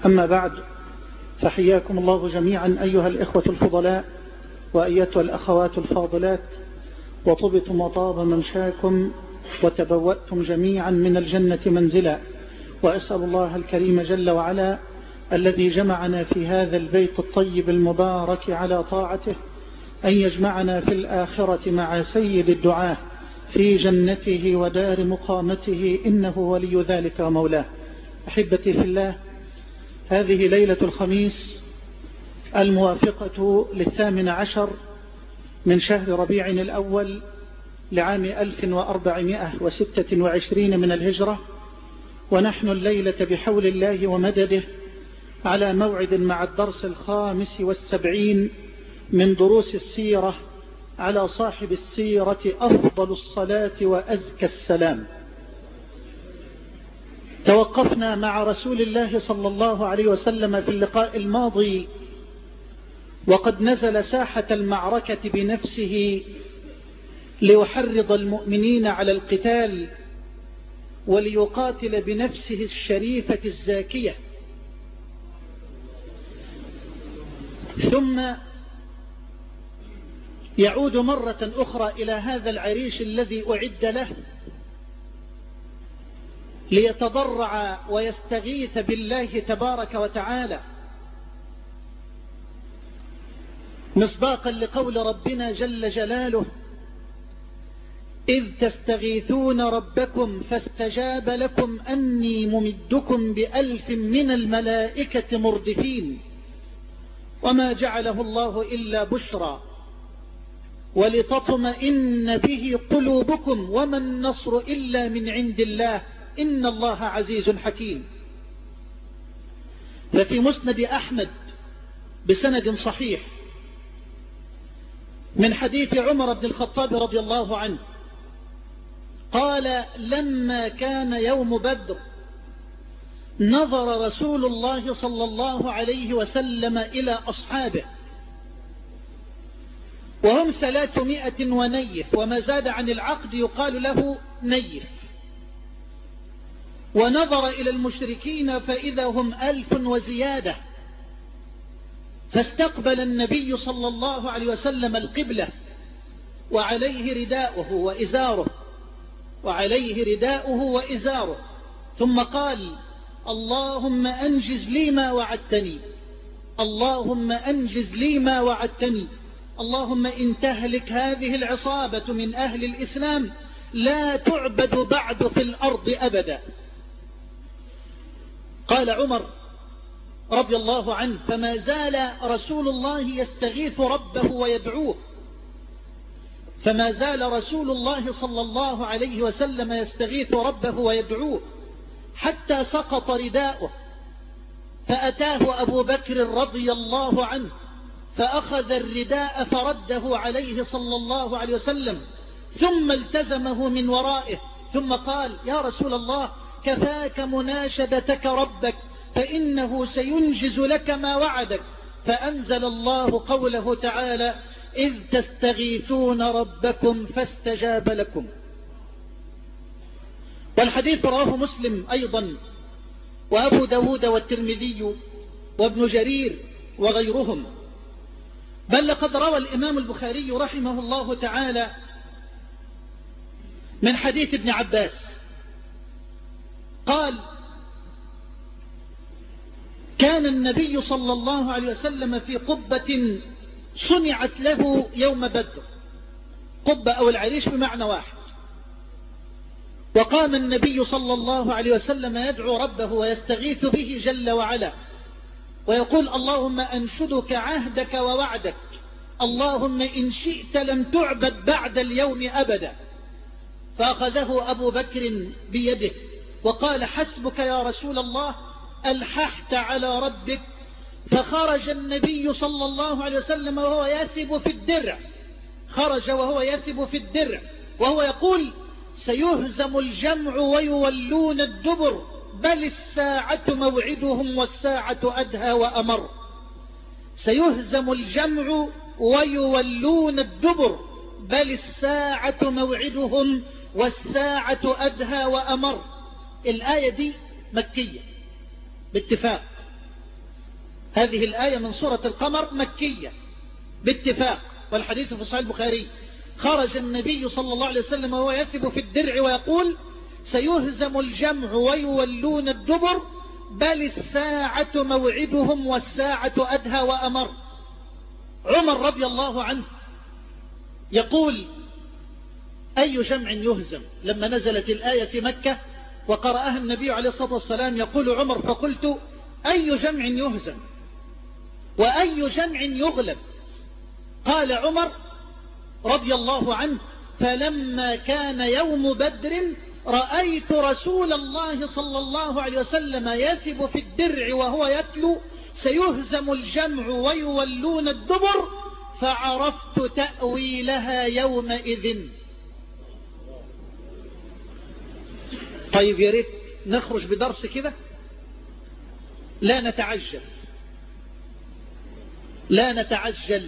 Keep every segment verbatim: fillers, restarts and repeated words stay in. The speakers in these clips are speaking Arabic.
أما بعد، فحياكم الله جميعا أيها الإخوة الفضلاء وأيتها الأخوات الفاضلات، وطبتم وطاب ممشاكم وتبوأتم جميعا من الجنة منزلا. وأسأل الله الكريم جل وعلا الذي جمعنا في هذا البيت الطيب المبارك على طاعته أن يجمعنا في الآخرة مع سيد الدعاة في جنته ودار مقامته، إنه ولي ذلك ومولاه. أحبتي في الله، هذه ليلة الخميس الموافقة للثامن عشر من شهر ربيع الأول لعام ألف وأربعمائة وستة وعشرين من الهجرة، ونحن الليلة بحول الله ومدده على موعد مع الدرس الخامس والسبعين من دروس السيرة على صاحب السيرة أفضل الصلاة وأزكى السلام. توقفنا مع رسول الله صلى الله عليه وسلم في اللقاء الماضي وقد نزل ساحة المعركة بنفسه ليحرض المؤمنين على القتال وليقاتل بنفسه الشريفة الزاكية، ثم يعود مرة أخرى إلى هذا العريش الذي أعد له ليتضرع ويستغيث بالله تبارك وتعالى، مصداقا لقول ربنا جل جلاله: إذ تستغيثون ربكم فاستجاب لكم أني ممدكم بألف من الملائكة مردفين وما جعله الله إلا بشرى ولتطمئن به قلوبكم وما النصر إلا من عند الله إن الله عزيز حكيم. ففي مسند أحمد بسند صحيح من حديث عمر بن الخطاب رضي الله عنه قال: لما كان يوم بدر نظر رسول الله صلى الله عليه وسلم إلى أصحابه وهم ثلاثمائة ونيف، وما زاد عن العقد يقال له نيف، ونظر إلى المشركين فإذا هم ألف وزيادة، فاستقبل النبي صلى الله عليه وسلم القبلة وعليه رداؤه وإزاره وعليه رداؤه وإزاره ثم قال: اللهم أنجز لي ما وعدتني، اللهم أنجز لي ما وعدتني، اللهم إن تهلك هذه العصابة من أهل الإسلام لا تعبد بعد في الأرض أبدا. قال عمر رضي الله عنه: فما زال رسول الله يستغيث ربه ويدعوه، فما زال رسول الله صلى الله عليه وسلم يستغيث ربه ويدعوه حتى سقط رداؤه، فأتاه أبو بكر رضي الله عنه فأخذ الرداء فرده عليه صلى الله عليه وسلم، ثم التزمه من ورائه، ثم قال: يا رسول الله، كفاك مناشدتك ربك فإنه سينجز لك ما وعدك. فأنزل الله قوله تعالى: إذ تستغيثون ربكم فاستجاب لكم. والحديث رواه مسلم أيضا وأبو داود والترمذي وابن جرير وغيرهم، بل لقد روى الإمام البخاري رحمه الله تعالى من حديث ابن عباس قال: كان النبي صلى الله عليه وسلم في قبة صنعت له يوم بدر، قبة أو العريش بمعنى واحد، وقام النبي صلى الله عليه وسلم يدعو ربه ويستغيث به جل وعلا ويقول: اللهم أنشدك عهدك ووعدك، اللهم إن شئت لم تعبد بعد اليوم أبدا. فأخذه أبو بكر بيده وقال: حسبك يا رسول الله، ألححت على ربك. فخرج النبي صلى الله عليه وسلم وهو يثب في الدرع، خرج وهو يثب في الدرع وهو يقول: سيهزم الجمع ويولون الدبر، بل الساعة موعدهم والساعة أدهى وأمر. سيهزم الجمع ويولون الدبر، بل الساعة موعدهم والساعة أدهى وأمر. الآية دي مكية باتفاق، هذه الآية من سورة القمر مكية باتفاق، والحديث في صحيح البخاري. خرج النبي صلى الله عليه وسلم وهو يثب في الدرع ويقول سيهزم الجمع ويولون الدبر بل الساعة موعدهم والساعة أدهى وأمر. عمر رضي الله عنه يقول أي جمع يهزم لما نزلت الآية في مكة وقرأها النبي عليه الصلاة والسلام. يقول عمر فقلت أي جمع يهزم وأي جمع يغلب؟ قال عمر رضي الله عنه فلما كان يوم بدر رأيت رسول الله صلى الله عليه وسلم يثب في الدرع وهو يتلو سيهزم الجمع ويولون الدبر فعرفت تأويلها يومئذ. طيب يا ريت نخرج بدرس كده، لا نتعجل لا نتعجل.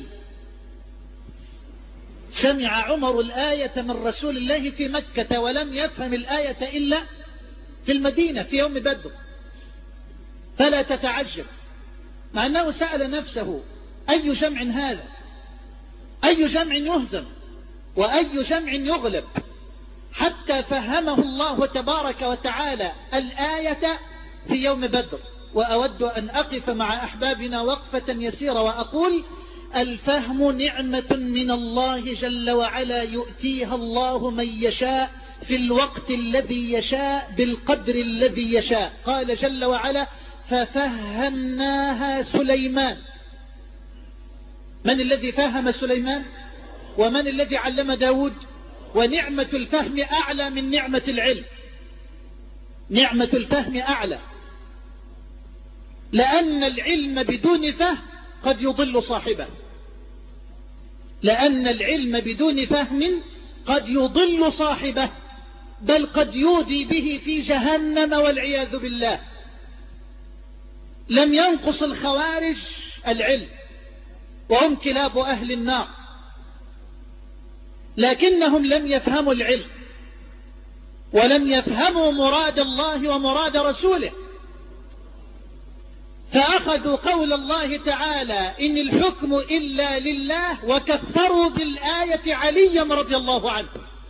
سمع عمر الآية من رسول الله في مكة ولم يفهم الآية إلا في المدينة في يوم بدر، فلا تتعجب. مع أنه سأل نفسه أي جمع هذا، أي جمع يهزم وأي جمع يغلب، حتى فهمه الله تبارك وتعالى الآية في يوم بدر. وأود أن أقف مع أحبابنا وقفة يسيرة وأقول الفهم نعمة من الله جل وعلا يؤتيها الله من يشاء في الوقت الذي يشاء بالقدر الذي يشاء. قال جل وعلا ففهمناها سليمان. من الذي فهم سليمان؟ ومن الذي علم داود؟ ونعمة الفهم أعلى من نعمة العلم. نعمة الفهم أعلى، لأن العلم بدون فهم قد يضل صاحبه. لأن العلم بدون فهم قد يضل صاحبه، بل قد يودي به في جهنم والعياذ بالله. لم ينقص الخوارج العلم وهم كلاب أهل النار، لكنهم لم يفهموا العلم ولم يفهموا مراد الله ومراد رسوله، فأخذوا قول الله تعالى إن الحكم إلا لله وكفروا بالآية عليا رضي الله عنه.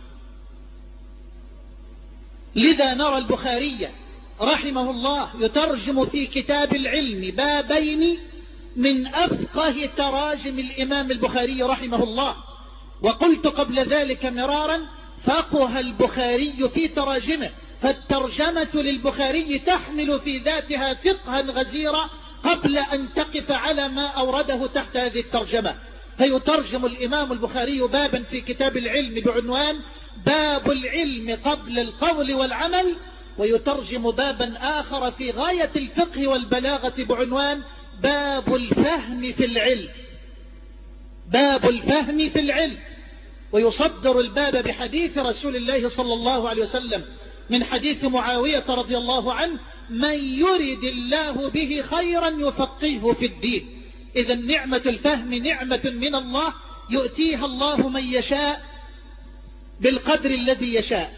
لذا نرى البخاري رحمه الله يترجم في كتاب العلم بابين من أفقه تراجم الإمام البخاري رحمه الله. وقلت قبل ذلك مرارا فقه البخاري في تراجمه، فالترجمة للبخاري تحمل في ذاتها فقها غزيرا قبل أن تقف على ما أورده تحت هذه الترجمة. فيترجم الإمام البخاري بابا في كتاب العلم بعنوان باب العلم قبل القول والعمل، ويترجم بابا آخر في غاية الفقه والبلاغة بعنوان باب الفهم في العلم. باب الفهم في العلم. ويصدر الباب بحديث رسول الله صلى الله عليه وسلم من حديث معاوية رضي الله عنه من يرد الله به خيرا يفقهه في الدين. إذا نعمة الفهم نعمة من الله يؤتيها الله من يشاء بالقدر الذي يشاء.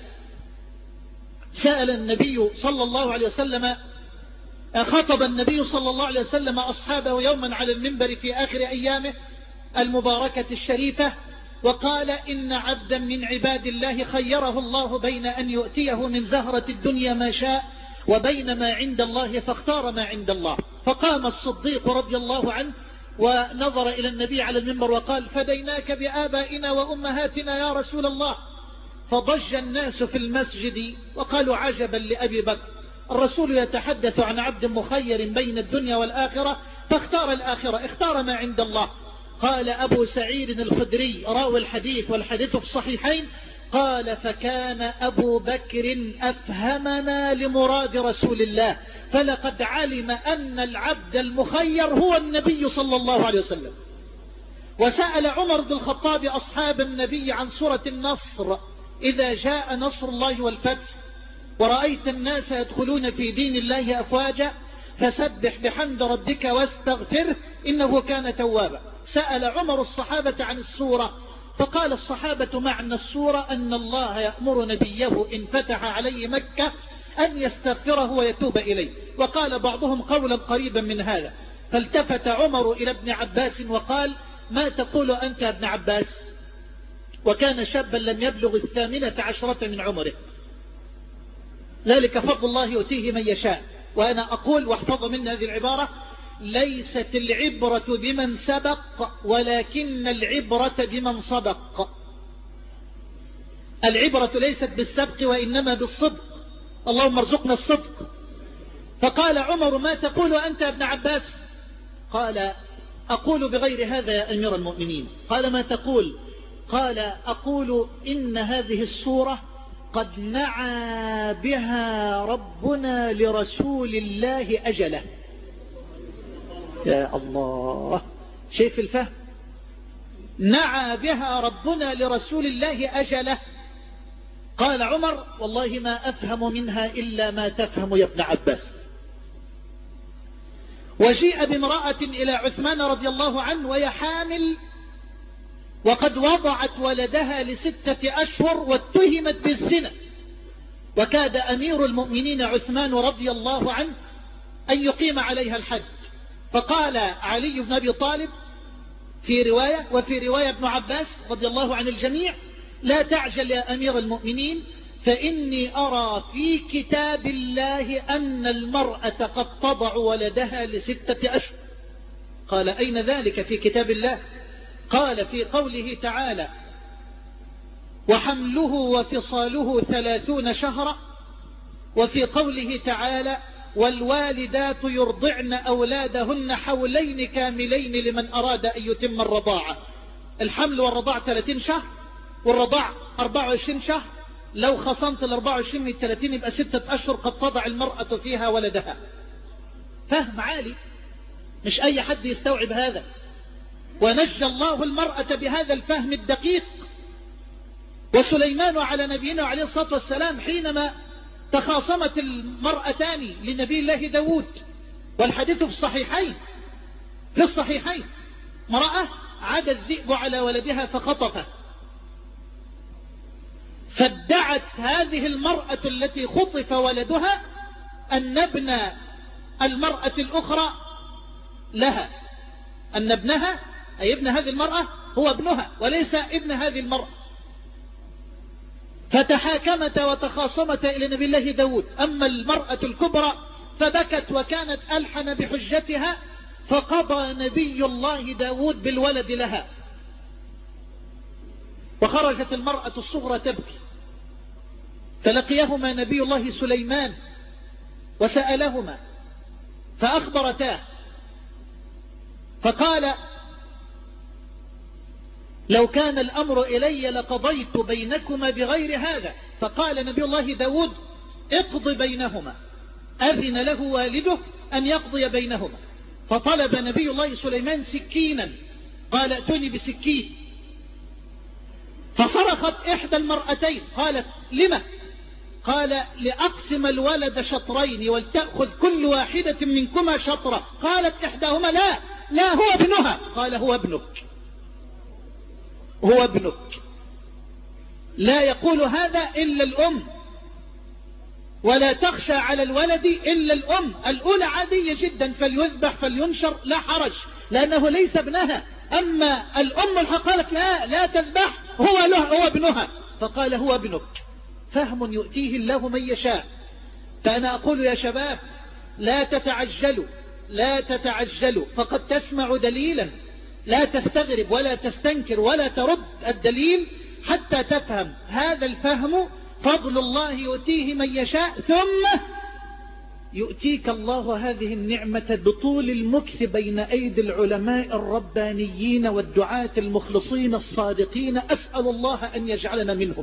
سأل النبي صلى الله عليه وسلم خطب النبي صلى الله عليه وسلم أصحابه يوما على المنبر في آخر أيامه المباركة الشريفة، وقال إن عبدا من عباد الله خيره الله بين أن يؤتيه من زهرة الدنيا ما شاء وبين ما عند الله فاختار ما عند الله. فقام الصديق رضي الله عنه ونظر إلى النبي على المنبر وقال فديناك بآبائنا وأمهاتنا يا رسول الله. فضج الناس في المسجد وقالوا عجبا لأبي بكر، الرسول يتحدث عن عبد مخير بين الدنيا والآخرة فاختار الآخرة، اختار ما عند الله. قال أبو سعيد الخدري راوي الحديث والحديث في الصحيحين قال فكان أبو بكر أفهمنا لمراد رسول الله، فلقد علم أن العبد المخير هو النبي صلى الله عليه وسلم. وسأل عمر بن الخطاب أصحاب النبي عن سورة النصر إذا جاء نصر الله والفتح ورأيت الناس يدخلون في دين الله أفواجا فسبح بحمد ربك واستغفره إنه كان توابا. سأل عمر الصحابة عن السورة فقال الصحابة معنى السورة أن الله يأمر نبيه إن فتح عليه مكة أن يستغفره ويتوب إليه. وقال بعضهم قولا قريبا من هذا. فالتفت عمر إلى ابن عباس وقال: ما تقول أنت يا ابن عباس؟ وكان شابا لم يبلغ الثامنة عشرة من عمره. ذلك فضل الله يؤتيه من يشاء. وأنا أقول، واحفظ من هذه العبارة: ليست العبرة بمن سبق ولكن العبرة بمن صدق. العبرة ليست بالسبق وإنما بالصدق. اللهم ارزقنا الصدق. فقال عمر: ما تقول أنت يا ابن عباس؟ قال: أقول بغير هذا يا أمير المؤمنين. قال: ما تقول؟ قال: أقول إن هذه السورة قد نعى بها ربنا لرسول الله أجله. يا الله، شايف الفهم؟ نعى بها ربنا لرسول الله أجله. قال عمر: والله ما أفهم منها إلا ما تفهم يا ابن عباس. وجيء بامرأة إلى عثمان رضي الله عنه وهي حامل، وقد وضعت ولدها لستة أشهر واتهمت بالزنا، وكاد أمير المؤمنين عثمان رضي الله عنه أن يقيم عليها الحد. فقال علي بن أبي طالب في رواية، وفي رواية ابن عباس رضي الله عن الجميع: لا تعجل يا أمير المؤمنين، فإني أرى في كتاب الله أن المرأة قد تضع ولدها لستة أشهر. قال: أين ذلك في كتاب الله؟ قال: في قوله تعالى: وحمله وفصاله ثلاثون شهرا. وفي قوله تعالى: والوالدات يرضعن أولادهن حولين كاملين لمن أراد أن يتم الرضاعة. الحمل والرضاع ثلاثين شهر، والرضاع أربعة وعشرين شهر. لو خصمت ال أربعة وعشرين من ثلاثين يبقى ستة أشهر قد تضع المرأة فيها ولدها. فهم عالي، مش أي حد يستوعب هذا. ونجى الله المرأة بهذا الفهم الدقيق. وسليمان على نبينا عليه الصلاة والسلام حينما تخاصمت المرأتان لنبي الله داود، والحديث في الصحيحين في الصحيحين امرأة عاد الذئب على ولدها فخطفه، فادعت هذه المرأة التي خطف ولدها أن ابن المرأة الأخرى لها، أن ابنها أي ابن هذه المرأة هو ابنها وليس ابن هذه المرأة. فتحاكمت وتخاصمت إلى نبي الله داود. أما المرأة الكبرى فبكت وكانت ألحن بحجتها، فقضى نبي الله داود بالولد لها. وخرجت المرأة الصغرى تبكي، فلقيهما نبي الله سليمان وسألهما فأخبرتاه، فقال: لو كان الأمر إلي لقضيت بينكما بغير هذا. فقال نبي الله داود: اقض بينهما. أذن له والده أن يقضي بينهما، فطلب نبي الله سليمان سكينا، قال: ائتني بسكين. فصرخت إحدى المرأتين قالت: لما؟ قال: لأقسم الولد شطرين ولتأخذ كل واحدة منكما شطرة. قالت إحداهما: لا لا هو ابنها. قال: هو ابنك، هو ابنك. لا يقول هذا إلا الأم، ولا تخشى على الولد إلا الأم. الأولى عادية جدا، فليذبح فلينشر لا حرج لأنه ليس ابنها. أما الأم قالت: لا لا تذبح، هو له، هو ابنها. فقال: هو ابنك. فهم يؤتيه الله من يشاء. فأنا أقول يا شباب: لا تتعجلوا لا تتعجلوا، فقد تسمع دليلا، لا تستغرب ولا تستنكر ولا ترد الدليل حتى تفهم. هذا الفهم فضل الله يؤتيه من يشاء، ثم يؤتيك الله هذه النعمة بطول المكث بين أيدي العلماء الربانيين والدعاة المخلصين الصادقين. أسأل الله أن يجعلنا منهم.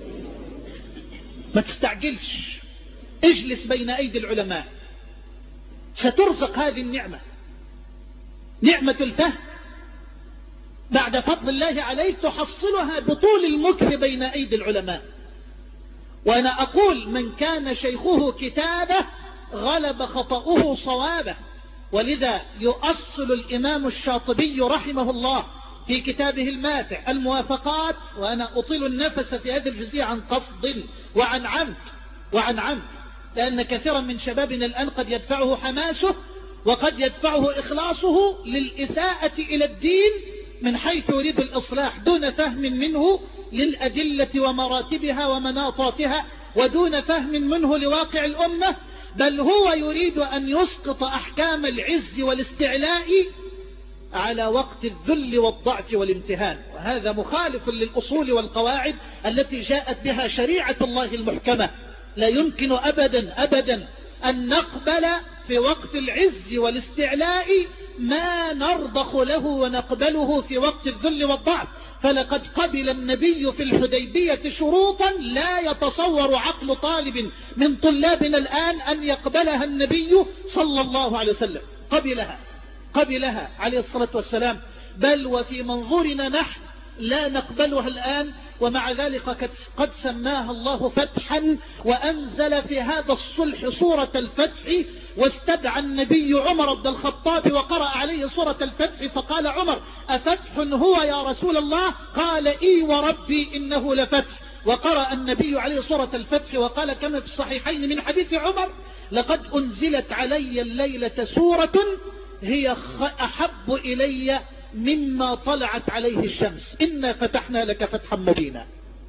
ما تستعجلش، اجلس بين أيدي العلماء، سترزق هذه النعمة، نعمة الفهم. بعد فضل الله عليك تحصلها بطول المكث بين أيدي العلماء. وأنا أقول: من كان شيخه كتابه غلب خطأه صوابه. ولذا يؤصل الإمام الشاطبي رحمه الله في كتابه الماتع الموافقات، وأنا أطيل النفس في هذه الجزئية عن قصد وعن عمد وعن عمد، لأن كثيرا من شبابنا الآن قد يدفعه حماسه وقد يدفعه إخلاصه للإساءة إلى الدين من حيث يريد الإصلاح دون فهم منه للأدلة ومراتبها ومناطاتها، ودون فهم منه لواقع الأمة، بل هو يريد أن يسقط أحكام العز والاستعلاء على وقت الذل والضعف والامتهان. وهذا مخالف للأصول والقواعد التي جاءت بها شريعة الله المحكمة. لا يمكن أبدا أبدا أن نقبل في وقت العز والاستعلاء ما نرضخ له ونقبله في وقت الذل والضعف. فلقد قبل النبي في الحديبية شروطا لا يتصور عقل طالب من طلابنا الآن أن يقبلها النبي صلى الله عليه وسلم. قبلها قبلها عليه الصلاة والسلام، بل وفي منظورنا نحن لا نقبلها الآن، ومع ذلك قد سماها الله فتحا، وأنزل في هذا الصلح سورة الفتح، واستدعى النبي عمر بن الخطاب وقرأ عليه سورة الفتح، فقال عمر: أفتح هو يا رسول الله؟ قال: إي وربي إنه لفتح. وقرأ النبي عليه سورة الفتح وقال كما في الصحيحين من حديث عمر: لقد أنزلت علي الليلة سورة هي أحب إلي مما طلعت عليه الشمس، إنا فتحنا لك فتحا مبينا.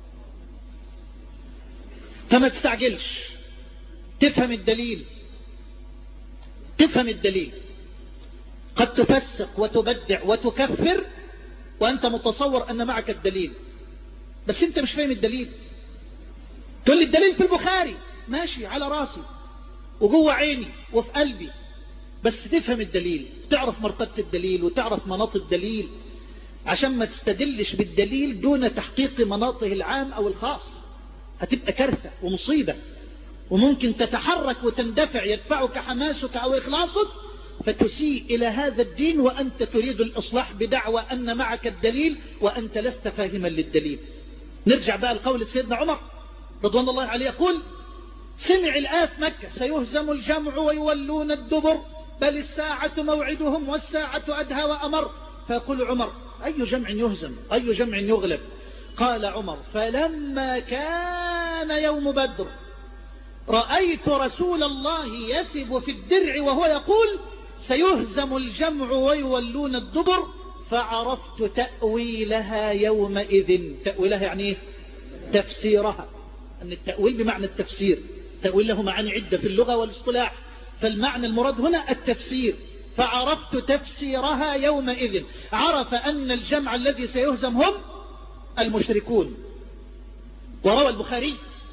فما تستعجلش، تفهم الدليل، تفهم الدليل. قد تفسق وتبدع وتكفر وأنت متصور أن معك الدليل، بس أنت مش فاهم الدليل. تقول لي الدليل في البخاري، ماشي على راسي وجوه عيني وفي قلبي، بس تفهم الدليل، تعرف مرتبة الدليل وتعرف مناط الدليل، عشان ما تستدلش بالدليل دون تحقيق مناطه العام أو الخاص. هتبقى كارثة ومصيبة، وممكن تتحرك وتندفع، يدفعك حماسك أو إخلاصك فتسيء إلى هذا الدين وأنت تريد الإصلاح بدعوى أن معك الدليل وأنت لست فاهما للدليل. نرجع بقى لقول سيدنا عمر رضوان الله عليه، يقول: سمع الآية في مكة: سيهزم الجمع ويولون الدبر بل الساعة موعدهم والساعة أدهى وأمر. فيقول عمر: أي جمع يهزم؟ أي جمع يغلب؟ قال عمر: فلما كان يوم بدر رأيت رسول الله يثب في الدرع وهو يقول: سيهزم الجمع ويولون الدبر، فعرفت تأويلها يومئذ. تأويلها يعني إيه؟ تفسيرها. أن التأويل بمعنى التفسير، تأويل له معاني عدة في اللغة والاصطلاح، فالمعنى المراد هنا التفسير. فعرفت تفسيرها يومئذ، عرف أن الجمع الذي سيهزم هم المشركون. وروى البخاري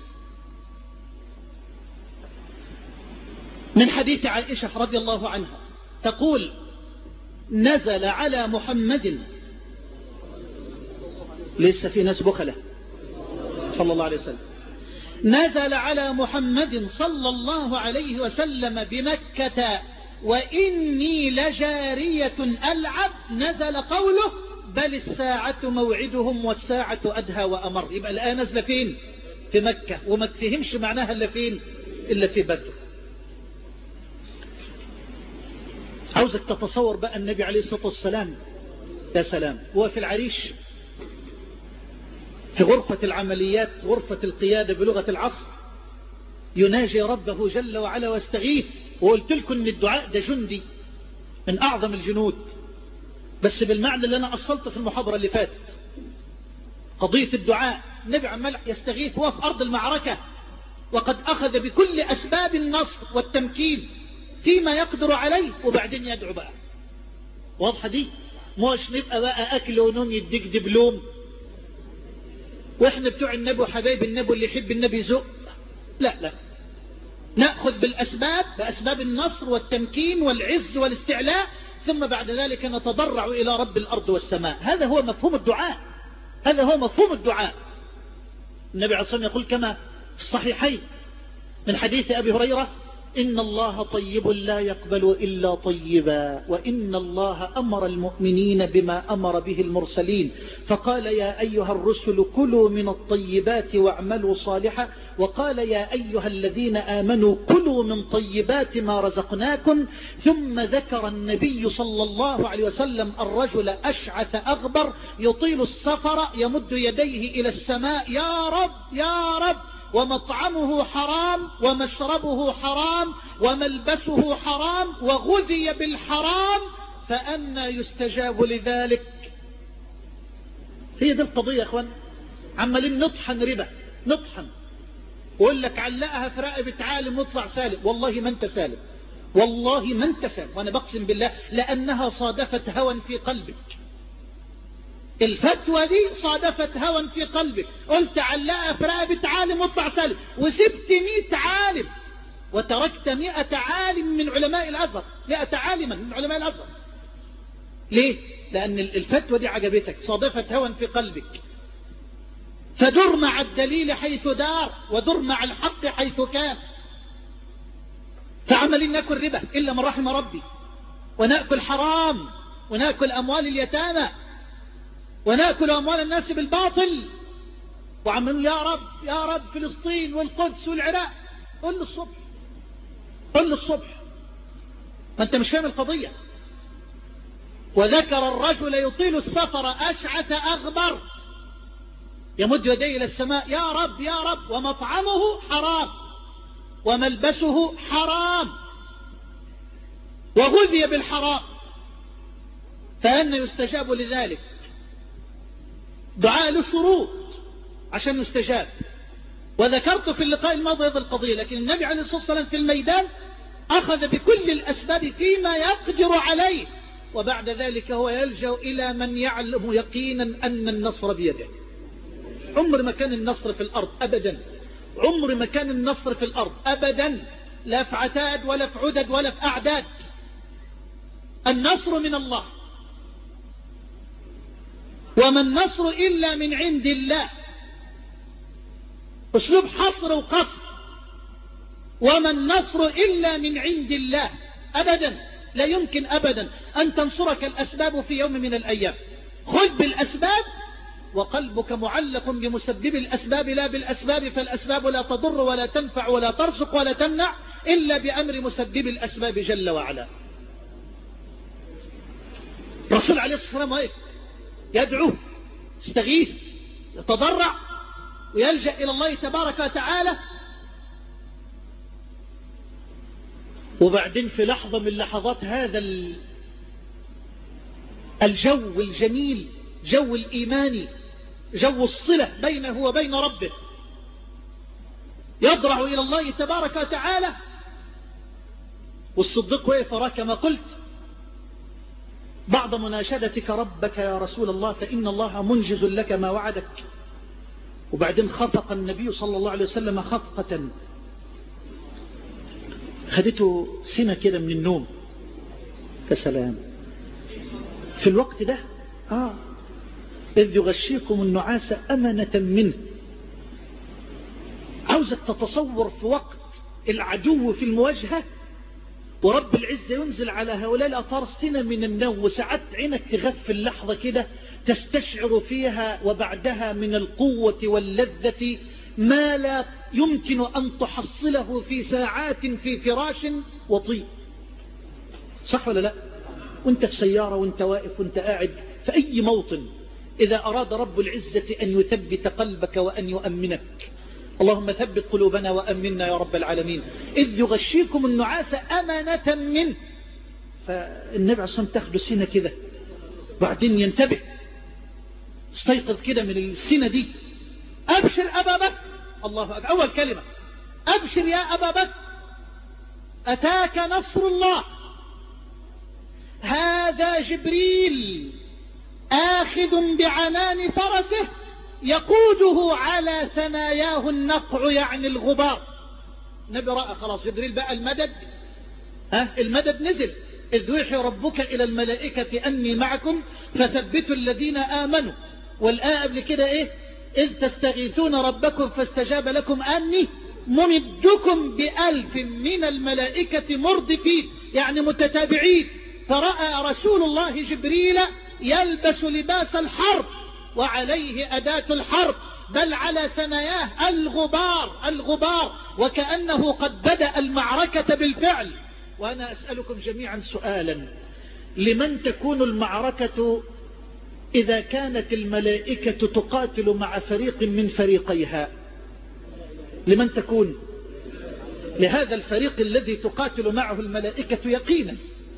من حديث عائشة رضي الله عنها تقول: نزل على محمد، لسه في ناس بخلة، صلى الله عليه وسلم، نزل على محمد صلى الله عليه وسلم بمكة وإني لجارية ألعب، نزل قوله: بل الساعة موعدهم والساعة أدهى وأمر. يبقى الآن نزل فين؟ في مكة، وما تفهمش معناها إلا فين؟ إلا في بدر. عاوزك تتصور بقى النبي عليه الصلاة والسلام، يا سلام، هو في العريش في غرفة العمليات، غرفة القيادة بلغة العصر، يناجي ربه جل وعلا واستغيث. وقلت لكم ان الدعاء ده جندي من اعظم الجنود، بس بالمعنى اللي انا اصلته في المحاضرة اللي فاتت. قضية الدعاء، النبي عمال يستغيث هو في ارض المعركة، وقد اخذ بكل اسباب النصر والتمكين فيما يقدر عليه، وبعدين يدعو بقى. واضحة دي؟ مش نبقى بقى اكل ونوم يديك دبلوم، واحنا بتوع النبي وحبايب النبي اللي يحب النبي يزق. لا لا، نأخذ بالأسباب، بأسباب النصر والتمكين والعز والاستعلاء، ثم بعد ذلك نتضرع إلى رب الأرض والسماء. هذا هو مفهوم الدعاء، هذا هو مفهوم الدعاء. النبي عليه الصلاة والسلام يقول كما في الصحيحين من حديث أبي هريرة: إن الله طيب لا يقبل إلا طيبا، وإن الله أمر المؤمنين بما أمر به المرسلين، فقال: يا أيها الرسل كلوا من الطيبات واعملوا صالحا، وقال: يا أيها الذين آمنوا كلوا من طيبات ما رزقناكم. ثم ذكر النبي صلى الله عليه وسلم الرجل أشعث أغبر يطيل السفر يمد يديه إلى السماء: يا رب يا رب، ومطعمه حرام ومشربه حرام وملبسه حرام وغذي بالحرام، فأنى يستجاب لذلك؟ هي دي القضية يا اخوان. عمالين نطحن ربا، نطحن ويقول لك علقها في رقبة عالم واطلع سالم. والله ما انت سالم، والله ما انت سالم، وانا بقسم بالله، لانها صادفت هوى في قلبك. الفتوى دي صادفت هوى في قلبك، قلت علقها في رقبة عالم واطلع سالم، وسبت مئة عالم وتركت مئة عالم من علماء الازهر، مئة عالما من علماء الازهر. ليه؟ لان الفتوى دي عجبتك، صادفت هوى في قلبك. فدر مع الدليل حيث دار، ودر مع الحق حيث كان. فعملين ناكل ربا إلا من رحم ربي، ونأكل حرام، ونأكل أموال اليتامى، ونأكل أموال الناس بالباطل، وعملوا يا رب يا رب فلسطين والقدس والعراق. قل له الصبح، قل له الصبح، ما أنت مش فاهم القضية. وذكر الرجل يطيل السفر أشعث أغبر يمد يديه إلى السماء، يا رب يا رب، ومطعمه حرام وملبسه حرام وغذي بالحرام، فأن يستجاب لذلك؟ دعاء له شروط عشان يستجاب. وذكرت في اللقاء الماضي هذه القضية، لكن النبي عليه الصلاة والسلام في الميدان أخذ بكل الأسباب فيما يقدر عليه، وبعد ذلك هو يلجأ إلى من يعلم يقينا أن النصر بيده. عمر ما كان النصر في الأرض أبدا، عمر ما كان النصر في الأرض أبدا، لا في عتاد ولا في عدد ولا في أعداد. النصر من الله، وما النصر إلا من عند الله. أسلوب حصر وقصر. وما النصر إلا من عند الله. أبدا لا يمكن أبدا أن تنصرك الأسباب في يوم من الأيام. خذ بالأسباب وقلبك معلق بمسبب الأسباب لا بالأسباب، فالأسباب لا تضر ولا تنفع ولا ترزق ولا تمنع إلا بأمر مسبب الأسباب جل وعلا. الرسول عليه الصلاة والسلام واقف يدعو، يستغيث، يتضرع، ويلجأ إلى الله تبارك وتعالى. وبعدين في لحظة من لحظات هذا الجو الجميل، جو الإيماني، جو الصلة بينه وبين ربه، يضرع إلى الله تبارك وتعالى. والصديق وقف وراه كما قلت بعد مناشدتك ربك يا رسول الله فإن الله منجز لك ما وعدك. وبعدين خفق النبي صلى الله عليه وسلم خفقة خدته سنة كده من النوم. كسلام في الوقت ده آه إذ يغشيكم النعاس أمنة منه. عاوزك تتصور في وقت العدو في المواجهة ورب العزة ينزل على هؤلاء الأطار سنة من النوم، وساعات عينك تغفل لحظة كده تستشعر فيها وبعدها من القوة واللذة ما لا يمكن أن تحصله في ساعات في فراش وطيب. صح ولا لا؟ وانت في سيارة وانت واقف وانت قاعد في أي موطن، إذا أراد رب العزة أن يثبت قلبك وأن يؤمنك، اللهم ثبت قلوبنا وأمنا يا رب العالمين. إذ يغشيكم النعاس أمانة منه. فالنبي عليه الصلاة والسلام تاخده سنة كده، بعدين ينتبه، استيقظ كده من السنة دي. أبشر أبا بكر. الله أكبر. أول كلمة أبشر يا أبا بكر، أتاك نصر الله، هذا جبريل آخذ بعنان فرسه يقوده على ثناياه النقع، يعني الغبار. النبي رأى خلاص جبريل بقى المدد، ها المدد نزل. إذ يوحي ربك إلى الملائكة أني معكم فثبتوا الذين آمنوا. والآية قبل كده إيه؟ إذ تستغيثون ربكم فاستجاب لكم أني ممدكم بألف من الملائكة مردفين، يعني متتابعين. فرأى رسول الله جبريل يلبس لباس الحرب وعليه أداة الحرب، بل على ثناياه الغبار الغبار وكأنه قد بدأ المعركة بالفعل. وأنا أسألكم جميعا سؤالا: لمن تكون المعركة إذا كانت الملائكة تقاتل مع فريق من فريقيها؟ لمن تكون؟ لهذا الفريق الذي تقاتل معه الملائكة يقينا،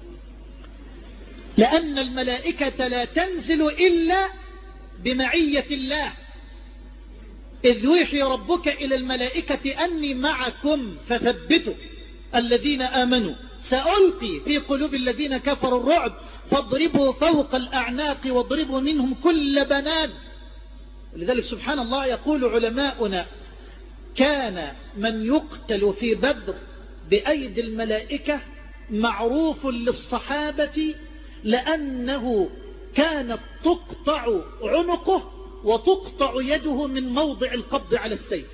لأن الملائكة لا تنزل إلا بمعية الله، إذ يوحي ربك إلى الملائكة أني معكم فثبتوا الذين آمنوا سألقي في قلوب الذين كفروا الرعب فاضربوا فوق الأعناق واضربوا منهم كل بنان. لذلك سبحان الله يقول علماؤنا كان من يقتل في بدر بأيدي الملائكة معروف للصحابة، لأنه كانت تقطع عنقه وتقطع يده من موضع القبض على السيف.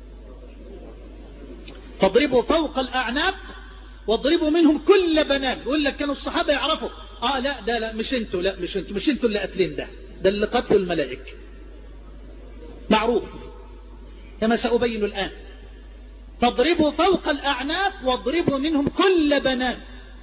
فاضربوا فوق الأعناق واضربوا منهم كل بنان. يقول لك كانوا الصحابة يعرفوا آه لا ده لا مش انتوا لا مش انتوا مش انتوا اللي قتلين ده ده اللي قتلوا الملائكة، معروف كما سأبين الآن. فاضربوا فوق الأعناق واضربوا منهم كل بنان.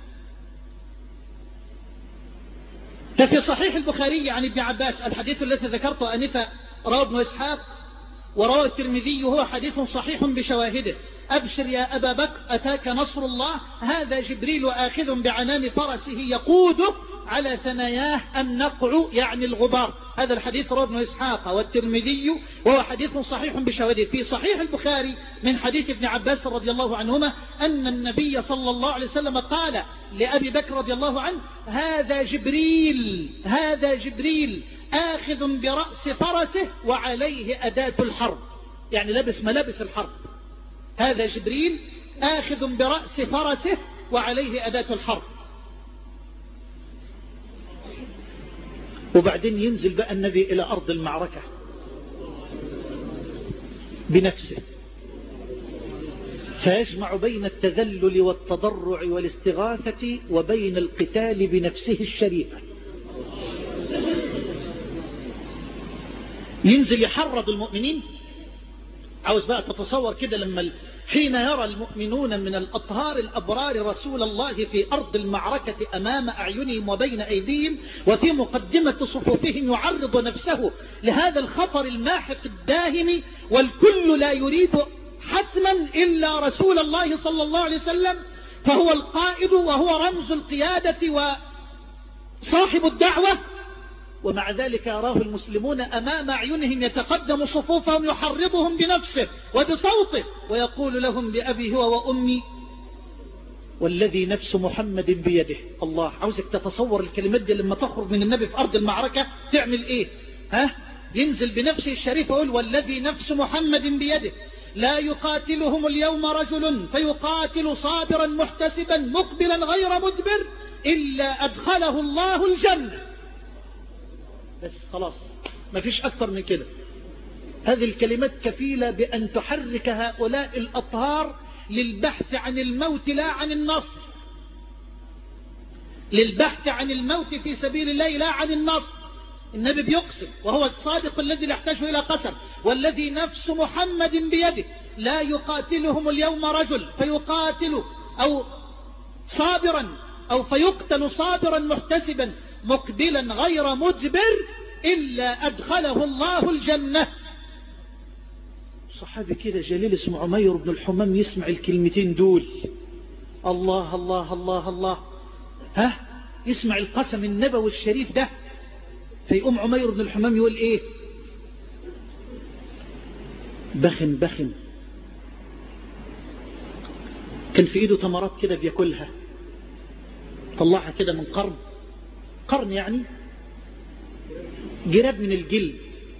ففي صحيح البخاري عن ابن عباس الحديث الذي ذكرته آنفا رواه ابن إسحاق ورواه الترمذي وهو حديث صحيح بشواهده: أبشر يا أبا بكر أتاك نصر الله، هذا جبريل آخذ بعنان فرسه يقوده على ثناياه النقع يعني الغبار. هذا الحديث رواه ابن إسحاق والترمذي وهو حديث صحيح بشواهده. في صحيح البخاري من حديث ابن عباس رضي الله عنهما أن النبي صلى الله عليه وسلم قال لأبي بكر رضي الله عنه: هذا جبريل هذا جبريل آخذ برأس فرسه وعليه أداة الحرب، يعني لبس ملابس الحرب. هذا جبريل آخذ برأس فرسه وعليه أداة الحرب. وبعدين ينزل بقى النبي إلى أرض المعركة بنفسه، فيجمع بين التذلل والتضرع والاستغاثة وبين القتال بنفسه الشريفة. ينزل يحرض المؤمنين. عاوز بقى تتصور كده لما حين يرى المؤمنون من الأطهار الأبرار رسول الله في أرض المعركة أمام أعينهم وبين أيديهم وفي مقدمة صفوفهم يعرض نفسه لهذا الخطر الماحق الداهم، والكل لا يريد حتما إلا رسول الله صلى الله عليه وسلم، فهو القائد وهو رمز القيادة وصاحب الدعوة، ومع ذلك يراه المسلمون أمام أعينهم يتقدم صفوفهم يحرضهم بنفسه وبصوته ويقول لهم بأبي هو وأمي والذي نفس محمد بيده. الله، عاوزك تتصور الكلمات دي لما تخرج من النبي في أرض المعركة تعمل إيه؟ ها؟ ينزل بنفسه الشريف يقول: والذي نفس محمد بيده لا يقاتلهم اليوم رجل فيقاتل صابرا محتسبا مقبلا غير مدبر إلا أدخله الله الجنة. بس خلاص، ما فيش أكثر من كده. هذه الكلمات كفيلة بأن تحرك هؤلاء الأطهار للبحث عن الموت لا عن النصر، للبحث عن الموت في سبيل الله لا عن النصر. النبي بيقسم وهو الصادق الذي لا يحتاج إلى قسم: والذي نفس محمد بيده لا يقاتلهم اليوم رجل فيقاتل أو صابرا أو فيقتل صابرا محتسبا مقبلا غير مدبر إلا أدخله الله الجنة. صحابي كده جليل اسمه عمير بن الحمام يسمع الكلمتين دول، الله الله الله الله، ها، يسمع القسم النبوي الشريف ده، فيقوم عمير بن الحمام يقول ايه؟ بخن بخن. كان في ايده تمرات كده بياكلها، طلعها كده من قرن، قرن يعني جراب من الجلد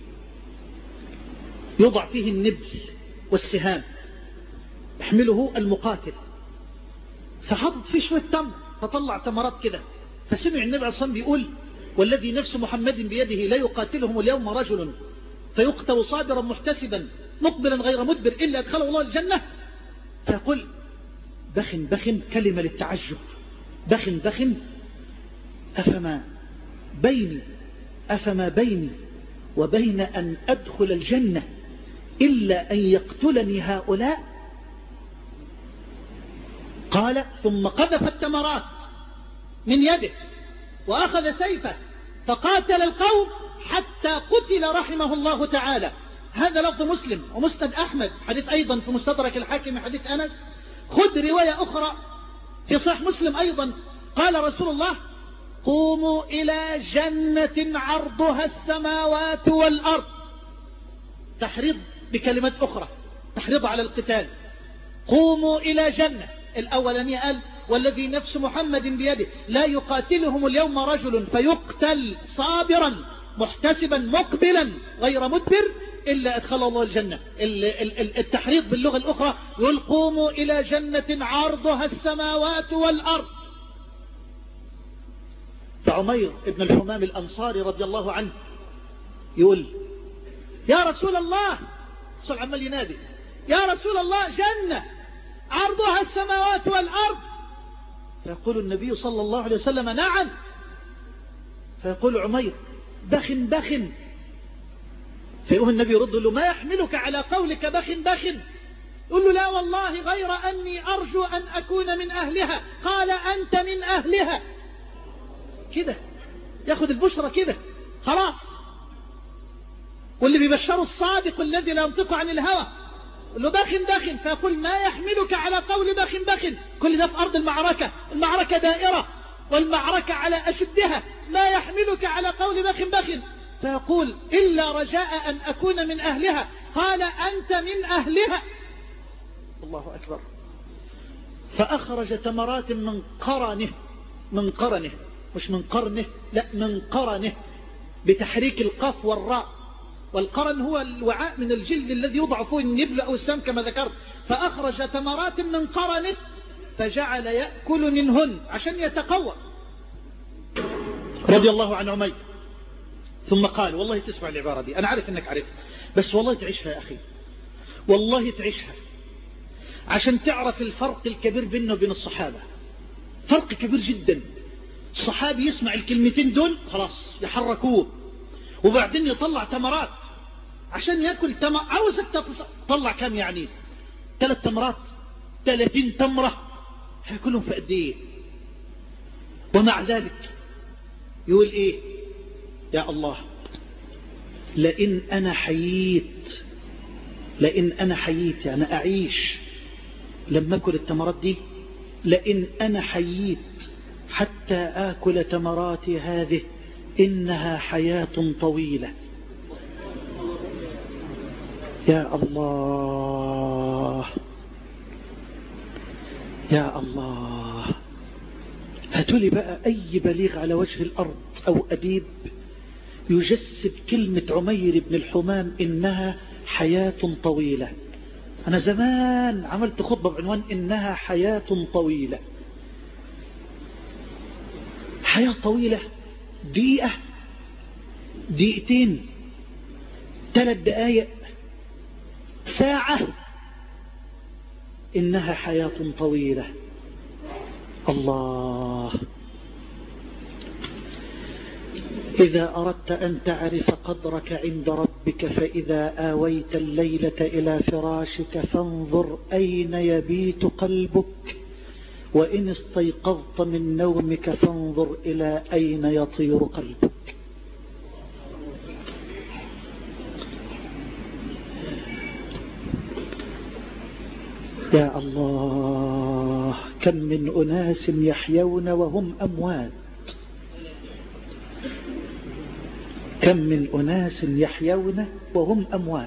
يوضع فيه النبل والسهام يحمله المقاتل، فحطت فيه شوية تمر فطلع تمرات كده، فسمع النبي عليه الصلاة والسلام بيقول: والذي نفس محمد بيده لا يقاتلهم اليوم رجل فيقتل صابرا محتسبا مقبلا غير مدبر إلا أدخله الله الجنة. فيقول: بخن بخن، كلمة للتعجب، بخن بخن، أفما بيني أفما بيني وبين أن أدخل الجنة إلا أن يقتلني هؤلاء. قال: ثم قذف التمرات من يده وأخذ سيفه فقاتل القوم حتى قتل رحمه الله تعالى. هذا لفظ مسلم ومسند أحمد، حديث أيضا في مستدرك الحاكم حديث أنس. خذ رواية أخرى في صحيح مسلم أيضا، قال رسول الله قوموا إلى جنة عرضها السماوات والأرض، تحريض بكلمات أخرى، تحريض على القتال. قوموا إلى جنة، الأولانية قال والذي نفس محمد بيده لا يقاتلهم اليوم رجل فيقتل صابرا محتسبا مقبلا غير مدبر إلا أدخل الله الجنة. التحريض باللغة الأخرى يقول قوموا إلى جنة عرضها السماوات والأرض. فعمير ابن الحمام الأنصاري رضي الله عنه يقول يا رسول الله، صلى عمال ينادي يا رسول الله جنة عرضها السماوات والأرض، فيقول النبي صلى الله عليه وسلم نعم. فيقول عمير بخ بخ، فيقول النبي يرد له ما يحملك على قولك بخ بخ؟ يقول له لا والله غير أني أرجو أن أكون من أهلها. قال أنت من أهلها. كده ياخد البشرة كده خلاص. واللي بيبشره الصادق الذي لا ينطق عن الهوى يقول له بخ بخ، فيقول ما يحملك على قول بخ بخ؟ كل ده في أرض المعركة، المعركة دائرة والمعركة على أشدها، ما يحملك على قول بخ بخ؟ فيقول إلا رجاء أن أكون من أهلها. قال أنت من أهلها. الله أكبر. فأخرج تمرات من قرنه، من قرنه مش من قرنه، لا من قرنه بتحريك القاف والراء، والقرن هو الوعاء من الجلد الذي يوضع فيه النبل أو السم كما ذكرت. فأخرج تمرات من قرنه فجعل يأكل منهن عشان يتقوى رضي الله عن عمير. ثم قال والله تسمع العبارة دي، أنا عارف أنك عارف، بس والله تعيشها يا أخي، والله تعيشها عشان تعرف الفرق الكبير بينه وبين الصحابة. فرق كبير جدا. الصحابي يسمع الكلمتين دول خلاص يحركوه، وبعدين يطلع تمرات عشان يأكل تمر. عاوزك تطلع كم يعني؟ ثلاث تمرات، ثلاثين تمرة، هياكلهم في قد ايه؟ ومع ذلك يقول ايه؟ يا الله لئن أنا حييت، لئن أنا حييت يعني أعيش لما أكل التمرات دي، لئن أنا حييت حتى آكل تمرات هذه إنها حياة طويلة. يا الله يا الله. هاتولي بقى أي بليغ على وجه الأرض أو أديب يجسد كلمة عمير بن الحمام إنها حياة طويلة. أنا زمان عملت خطبة بعنوان إنها حياة طويلة. حياة طويلة، دقيقة، دقيقتين، ثلاث دقائق، ساعة، إنها حياة طويلة. الله. إذا أردت أن تعرف قدرك عند ربك فإذا آويت الليلة إلى فراشك فانظر أين يبيت قلبك، وإن استيقظت من نومك فانظر إلى أين يطير قلبك. يا الله كم من أناس يحيون وهم أموات، كم من أناس يحيون وهم أموات،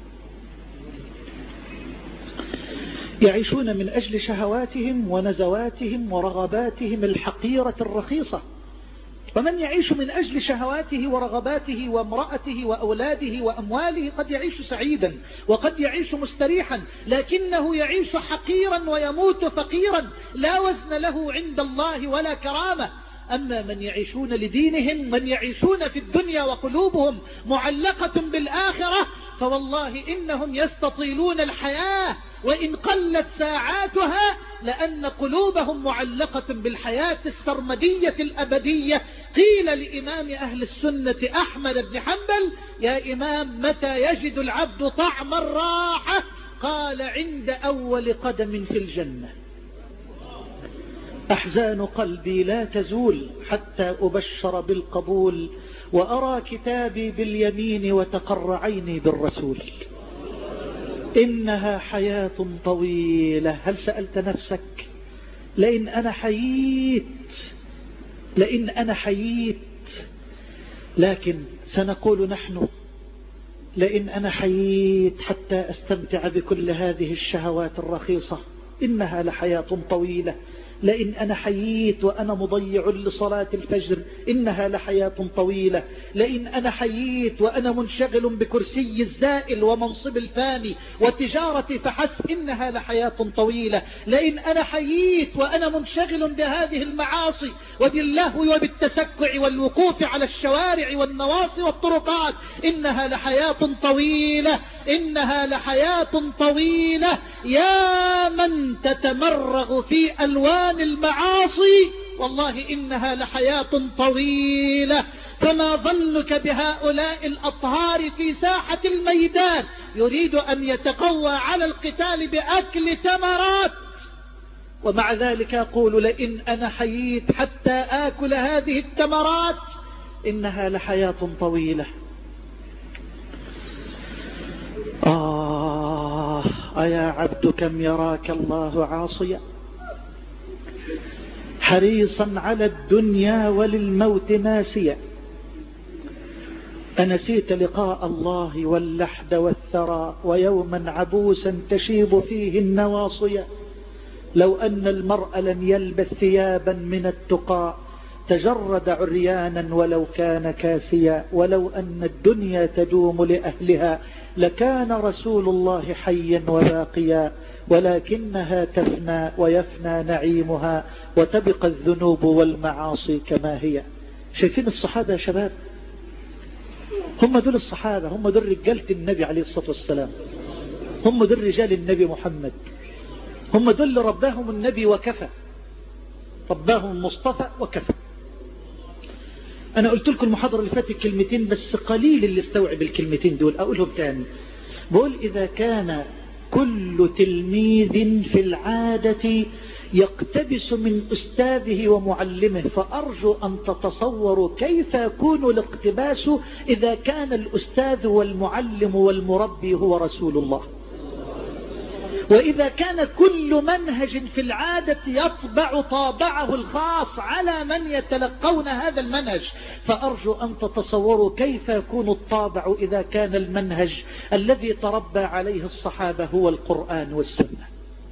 يعيشون من أجل شهواتهم ونزواتهم ورغباتهم الحقيرة الرخيصة. ومن يعيش من أجل شهواته ورغباته وامرأته وأولاده وأمواله قد يعيش سعيدا وقد يعيش مستريحا، لكنه يعيش حقيرا ويموت فقيرا لا وزن له عند الله ولا كرامة. أما من يعيشون لدينهم، من يعيشون في الدنيا وقلوبهم معلقة بالآخرة، فوالله إنهم يستطيلون الحياة وإن قلت ساعاتها، لأن قلوبهم معلقة بالحياة السرمدية الأبدية. قيل لإمام أهل السنة أحمد بن حنبل يا إمام متى يجد العبد طعم الراحة؟ قال عند أول قدم في الجنة. أحزان قلبي لا تزول حتى أبشر بالقبول، وأرى كتابي باليمين وتقر عيني بالرسول. إنها حياة طويلة. هل سألت نفسك لئن أنا حييت لئن أنا حييت لكن سنقول نحن لئن أنا حييت حتى أستمتع بكل هذه الشهوات الرخيصة إنها لحياة طويلة. لئن أنا حييت وأنا مضيع لصلاة الفجر إنها لحياة طويلة. لئن أنا حييت وأنا منشغل بكرسي الزائل ومنصب الفاني وتجارتي فحسب إنها لحياة طويلة. لئن أنا حييت وأنا منشغل بهذه المعاصي وباللهو وبالتسكع والوقوف على الشوارع والنواصي والطرقات إنها لحياة طويلة. إنها لحياة طويلة. يا من تتمرغ في ألوان المعاصي والله إنها لحياة طويلة. فما ظنك بهؤلاء الأطهار في ساحة الميدان يريد أن يتقوى على القتال بأكل تمرات، ومع ذلك أقول لئن أنا حييت حتى آكل هذه التمرات إنها لحياة طويلة. آه أيا عبد كم يراك الله عاصيا حريصا على الدنيا وللموت ناسيا. أنسيت لقاء الله واللحد والثرى ويوما عبوسا تشيب فيه النواصيا. لو أن المرء لم يلبث ثيابا من التقى تجرد عريانا ولو كان كاسيا. ولو أن الدنيا تدوم لأهلها لكان رسول الله حيا وباقيا، ولكنها تفنى ويفنى نعيمها وتبقى الذنوب والمعاصي كما هي. شايفين الصحابة يا شباب؟ هم دول الصحابة، هم دول رجالة النبي عليه الصلاة والسلام، هم دول رجال النبي محمد، هم دول اللي رباهم النبي وكفى، رباهم المصطفى وكفى. أنا قلت لكم المحاضرة اللي فاتت كلمتين بس قليل اللي استوعب الكلمتين دول، أقولهم تاني. بقول إذا كان كل تلميذ في العادة يقتبس من أستاذه ومعلمه، فأرجو أن تتصوروا كيف يكون الاقتباس إذا كان الأستاذ والمعلم والمربي هو رسول الله. وإذا كان كل منهج في العادة يطبع طابعه الخاص على من يتلقون هذا المنهج، فأرجو أن تتصوروا كيف يكون الطابع إذا كان المنهج الذي تربى عليه الصحابة هو القرآن والسنة.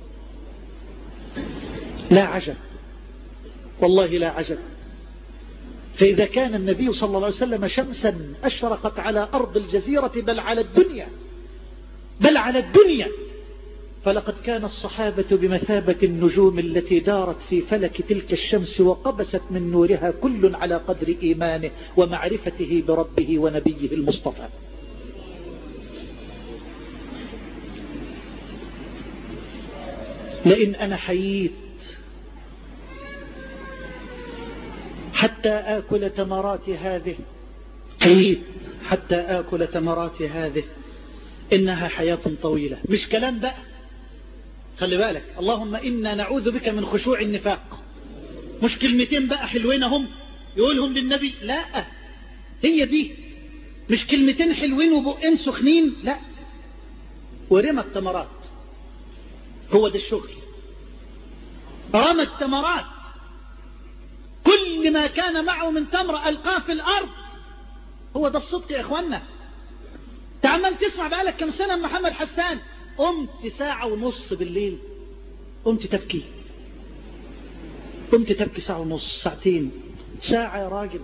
لا عجب، والله لا عجب. فإذا كان النبي صلى الله عليه وسلم شمسا أشرقت على أرض الجزيرة بل على الدنيا بل على الدنيا فلقد كان الصحابة بمثابة النجوم التي دارت في فلك تلك الشمس وقبست من نورها كل على قدر إيمانه ومعرفته بربه ونبيه المصطفى. لئن أنا حييت حتى آكل تمرات هذه حييت حتى آكل تمرات هذه إنها حياة طويلة. مش كلام بقى، خلي بالك، اللهم إنا نعوذ بك من خشوع النفاق. مش كلمتين بقى حلوين هم يقولهم للنبي، لا، هي دي مش كلمتين حلوين وبقين سخنين، لا، ورمى التمرات، هو ده الشغل. رمى التمرات، كل ما كان معه من تمر ألقاه في الأرض. هو ده الصدق يا إخوانا. تعمل تسمع بقالك كم سنة محمد حسان، قمت ساعة ونص بالليل قمت تبكي، قمت تبكي ساعة ونص، ساعتين، ساعة يا راجل.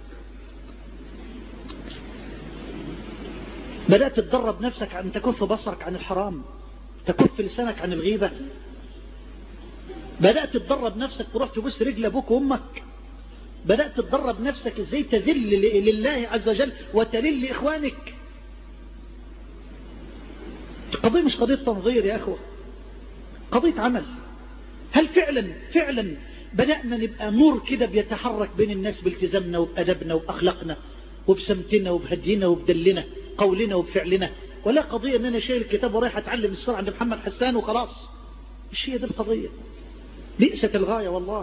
بدأت تدرب نفسك أن تكف بصرك عن الحرام، تكف لسانك عن الغيبة. بدأت تدرب نفسك تروح تبص رجل أبوك وأمك. بدأت تدرب نفسك ازاي تذل لله عز وجل وتلل لإخوانك. قضية مش قضية تنظير يا أخوة، قضية عمل. هل فعلا فعلا بدأنا نبقى نور كده بيتحرك بين الناس بالتزامنا وبأدبنا وبأخلاقنا وبسمتنا وبهدينا وبدلنا قولنا وبفعلنا؟ ولا قضية ان انا شايل الكتاب ورايح اتعلم السرعة عند محمد حسان وخلاص. مش هي دي القضية، بئست الغاية والله،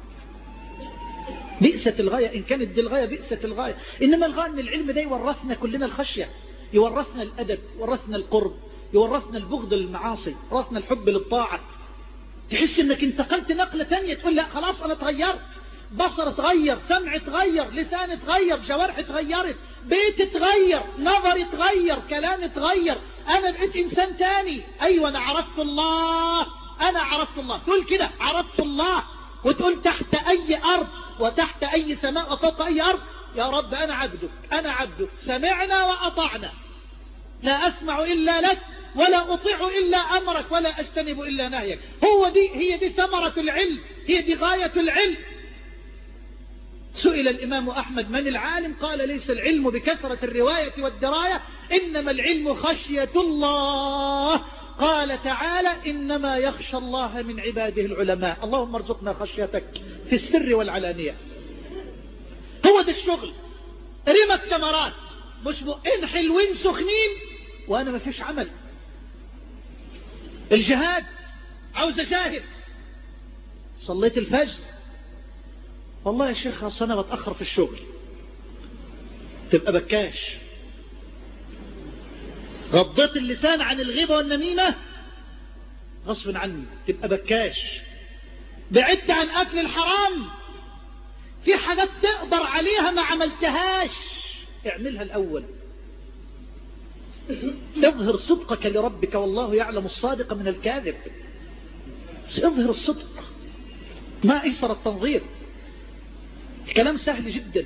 بئست الغاية. إن كانت دي الغاية بئست الغاية. إنما الغاية أن العلم ده يورثنا كلنا الخشية، يورثنا الأدب، يورثنا القرب، يورثنا البغض للمعاصي، يورثنا الحب للطاعة. تحس انك انتقلت نقلة تانية، تقول لا خلاص انا اتغيرت، بصر اتغير، سمع اتغير، لسان اتغير، جوارح اتغيرت، بيت اتغير، نظر اتغير، كلام اتغير، انا بقيت انسان تاني. ايوه انا عرفت الله، انا عرفت الله. تقول كده عرفت الله، وتقول تحت اي ارض وتحت اي سماء وفوق اي ارض يا رب انا عبدك، انا عبدك، سمعنا واطعنا، لا اسمع الا لك ولا أطيع إلا أمرك ولا أجتنب إلا نهيك. هو دي هي دي ثمرة العلم، هي دي غاية العلم. سئل الإمام أحمد من العالم؟ قال ليس العلم بكثرة الرواية والدراية، إنما العلم خشية الله. قال تعالى إنما يخشى الله من عباده العلماء. اللهم ارزقنا خشيتك في السر والعلانية. هو ده الشغل. رمى الثمرات، مش بقين حلوين سخنين وأنا ما فيش عمل. الجهاد عاوز اجاهد، صليت الفجر والله يا شيخ اصل انا بتاخر في الشغل، تبقى بكاش. غضيت اللسان عن الغيبه والنميمه غصب عني، تبقى بكاش. بعدت عن اكل الحرام، في حاجات تقدر عليها ما عملتهاش، اعملها الاول. اظهر صدقك لربك والله يعلم الصادق من الكاذب. اظهر الصدق، ما ايسر التنظير. الكلام سهل جدا.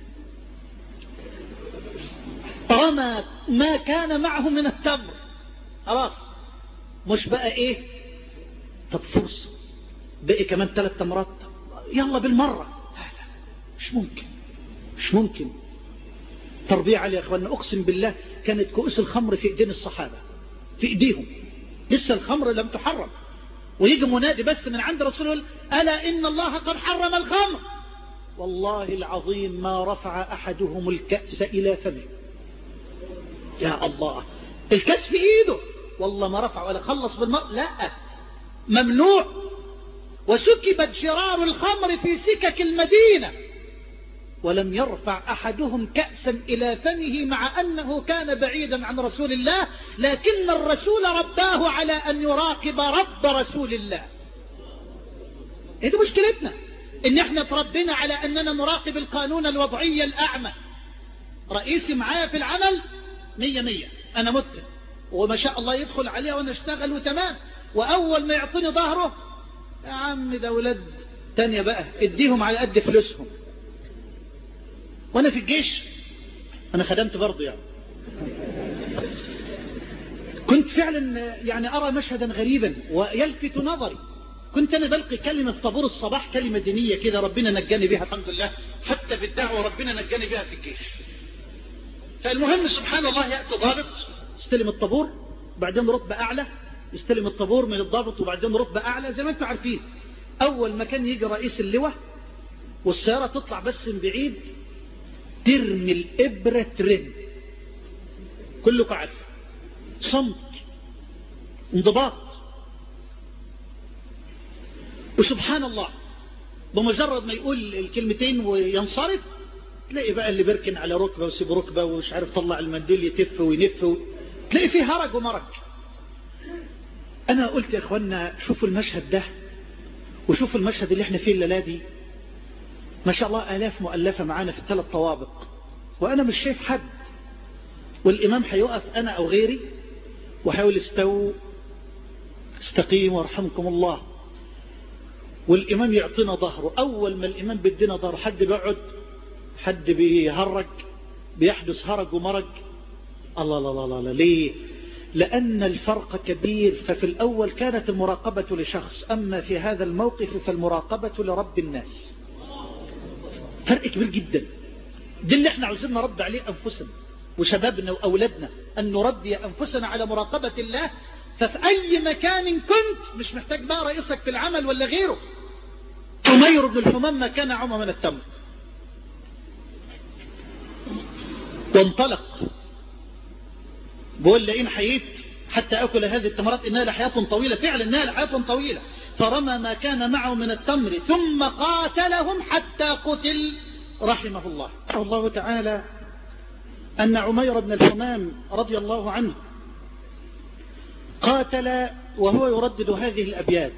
رمى ما كان معه من التمر، خلاص مش بقى ايه، طب فرصة بقي كمان ثلاث تمرات، يلا بالمرة. لا لا مش ممكن، مش ممكن. تربية عالية يا اخوانا. اقسم بالله كانت كؤوس الخمر في ايدين الصحابة، في ايديهم، لسه الخمر لم تحرم، ويجي منادي بس من عند رسول الله ألا إن الله قد حرم الخمر، والله العظيم ما رفع أحدهم الكأس إلى فمه. يا الله، الكأس في ايده والله ما رفع ولا خلص بالماء، لا ممنوع. وسكبت جرار الخمر في سكك المدينة ولم يرفع أحدهم كأسا إلى فمه، مع أنه كان بعيدا عن رسول الله، لكن الرسول رباه على أن يراقب رب رسول الله. هذه مشكلتنا، إن احنا تربينا على أننا نراقب القانون الوضعي الأعمى. رئيسي معايا في العمل مية مية، أنا متقن وما شاء الله يدخل عليها وأنا اشتغل وتمام، وأول ما يعطيني ظهره يا عم ده ولاد تانية بقى اديهم على قد فلوسهم. وانا في الجيش انا خدمت برضه يعني، كنت فعلا يعني ارى مشهدا غريبا ويلفت نظري. كنت انا بلقي كلمة في طابور الصباح، كلمة دينية كده ربنا نجاني بها الحمد لله، حتى في الدعوة ربنا نجاني بها في الجيش. فالمهم سبحان الله يأتي ضابط يستلم الطابور، بعدين رتبة اعلى يستلم الطابور من الضابط، وبعدين رتبة اعلى زي ما انتم عارفين. اول ما كان يجي رئيس اللواء والسيارة تطلع بس من بعيد ترمي الإبرة ترن، كلكم عارف، صمت، انضباط. وسبحان الله بمجرد ما يقول الكلمتين وينصرف تلاقي بقى اللي بيركن على ركبة ويسيب ركبة ومش عارف طلع المنديل يتف وينف و... تلاقي فيه هرج ومرج. أنا قلت يا أخوانا شوفوا المشهد ده وشوفوا المشهد اللي احنا فيه الليلة دي، ما شاء الله آلاف مؤلفة معانا في الثلاث طوابق وأنا مش شايف حد، والإمام هيقف أنا أو غيري وحاول استووا استقيم وارحمكم الله، والإمام يعطينا ظهره. أول ما الإمام بدينا ظهره حد بيقعد، حد بيهرج، بيحدث هرج ومرج. الله الله الله الله. ليه؟ لأن الفرق كبير. ففي الأول كانت المراقبة لشخص، أما في هذا الموقف فالمراقبة لرب الناس. فرق كبير جدا. دي اللي احنا عاوزين نربي عليه أنفسنا وشبابنا وأولادنا، أن نربي أنفسنا على مراقبة الله. ففي أي مكان كنت مش محتاج بقى رئيسك في العمل ولا غيره. عمير بن الحمام ما كان عمى من التمر، وانطلق بقول لئن حييت حتى أكل هذه التمرات إنها لحياة طويلة. فعلا إنها لحياة طويلة، فرمى ما كان معه من التمر ثم قاتلهم حتى قتل رحمه الله. الله تعالى أن عمير بن الحمام رضي الله عنه قاتل وهو يردد هذه الأبيات: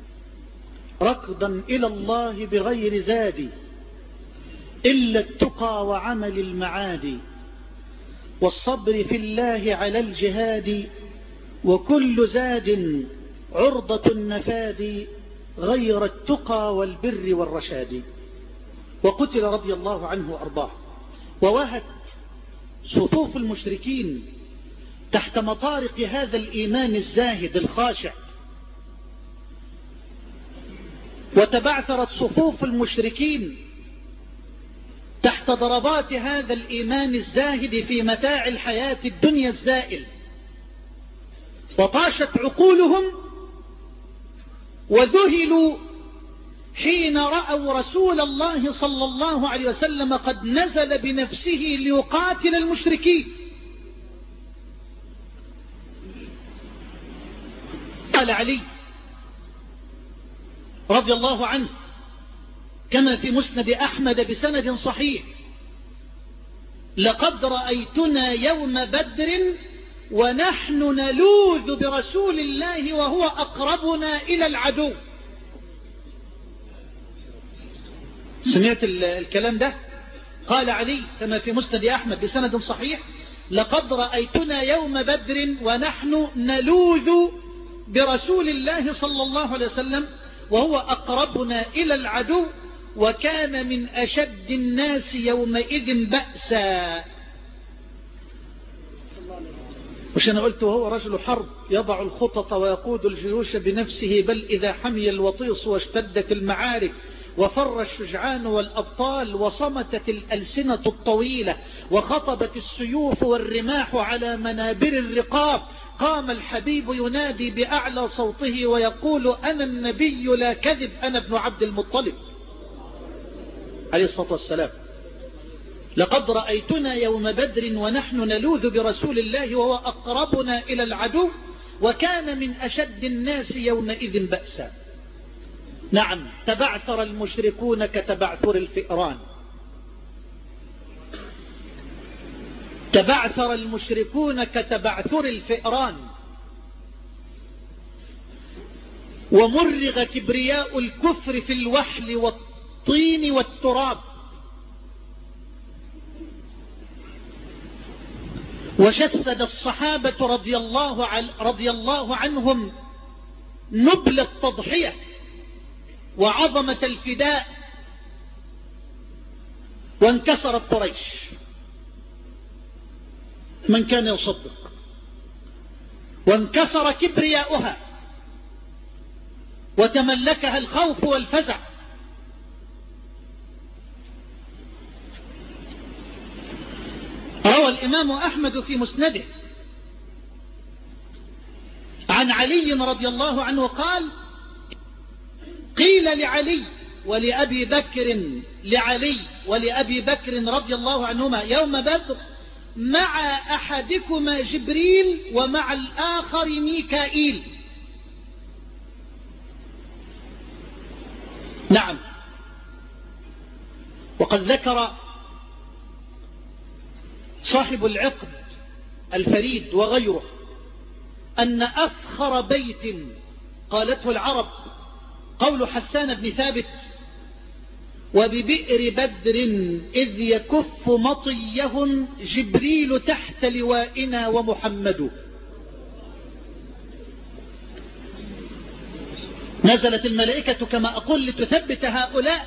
ركضا إلى الله بغير زاد إلا التقى وعمل المعاد، والصبر في الله على الجهاد، وكل زاد عرضة النفاد غير التقى والبر والرشاد. وقتل رضي الله عنه وأرضاه. ووهت صفوف المشركين تحت مطارق هذا الإيمان الزاهد الخاشع، وتبعثرت صفوف المشركين تحت ضربات هذا الإيمان الزاهد في متاع الحياة الدنيا الزائل، وطاشت عقولهم وذهلوا حين رأوا رسول الله صلى الله عليه وسلم قد نزل بنفسه ليقاتل المشركين. قال علي رضي الله عنه كما في مسند أحمد بسند صحيح: لقد رأيتنا يوم بدر ونحن نلوذ برسول الله وهو أقربنا إلى العدو. سمعت الكلام ده؟ قال علي كما في مسند أحمد بسند صحيح: لقد رأيتنا يوم بدر ونحن نلوذ برسول الله صلى الله عليه وسلم وهو أقربنا إلى العدو، وكان من أشد الناس يومئذ بأسا. مش أنا قلت وهو رجل حرب يضع الخطط ويقود الجيوش بنفسه، بل إذا حمي الوطيس واشتدت المعارك وفر الشجعان والأبطال وصمتت الألسنة الطويلة وخطبت السيوف والرماح على منابر الرقاب، قام الحبيب ينادي بأعلى صوته ويقول: أنا النبي لا كذب، أنا ابن عبد المطلب عليه الصلاة والسلام. لقد رأيتنا يوم بدر ونحن نلوذ برسول الله وهو أقربنا إلى العدو، وكان من أشد الناس يومئذ بأسا. نعم، تبعثر المشركون كتبعثر الفئران، تبعثر المشركون كتبعثر الفئران، ومرغ كبرياء الكفر في الوحل والطين والتراب، وجسد الصحابة رضي الله, عن رضي الله عنهم نبل التضحية وعظمة الفداء، وانكسرت قريش. من كان يصدق؟ وانكسر كبرياؤها وتملكها الخوف والفزع. روى الإمام أحمد في مسنده عن علي رضي الله عنه قال: قيل لعلي ولأبي بكر لعلي ولأبي بكر رضي الله عنهما يوم بدر: مع أحدكما جبريل ومع الآخر ميكائيل. نعم، وقد ذكر صاحب العقد الفريد وغيره أن أفخر بيت قالته العرب قول حسان بن ثابت: وببئر بدر إذ يكف مطيهم جبريل تحت لوائنا ومحمد. نزلت الملائكة كما أقول لتثبت هؤلاء،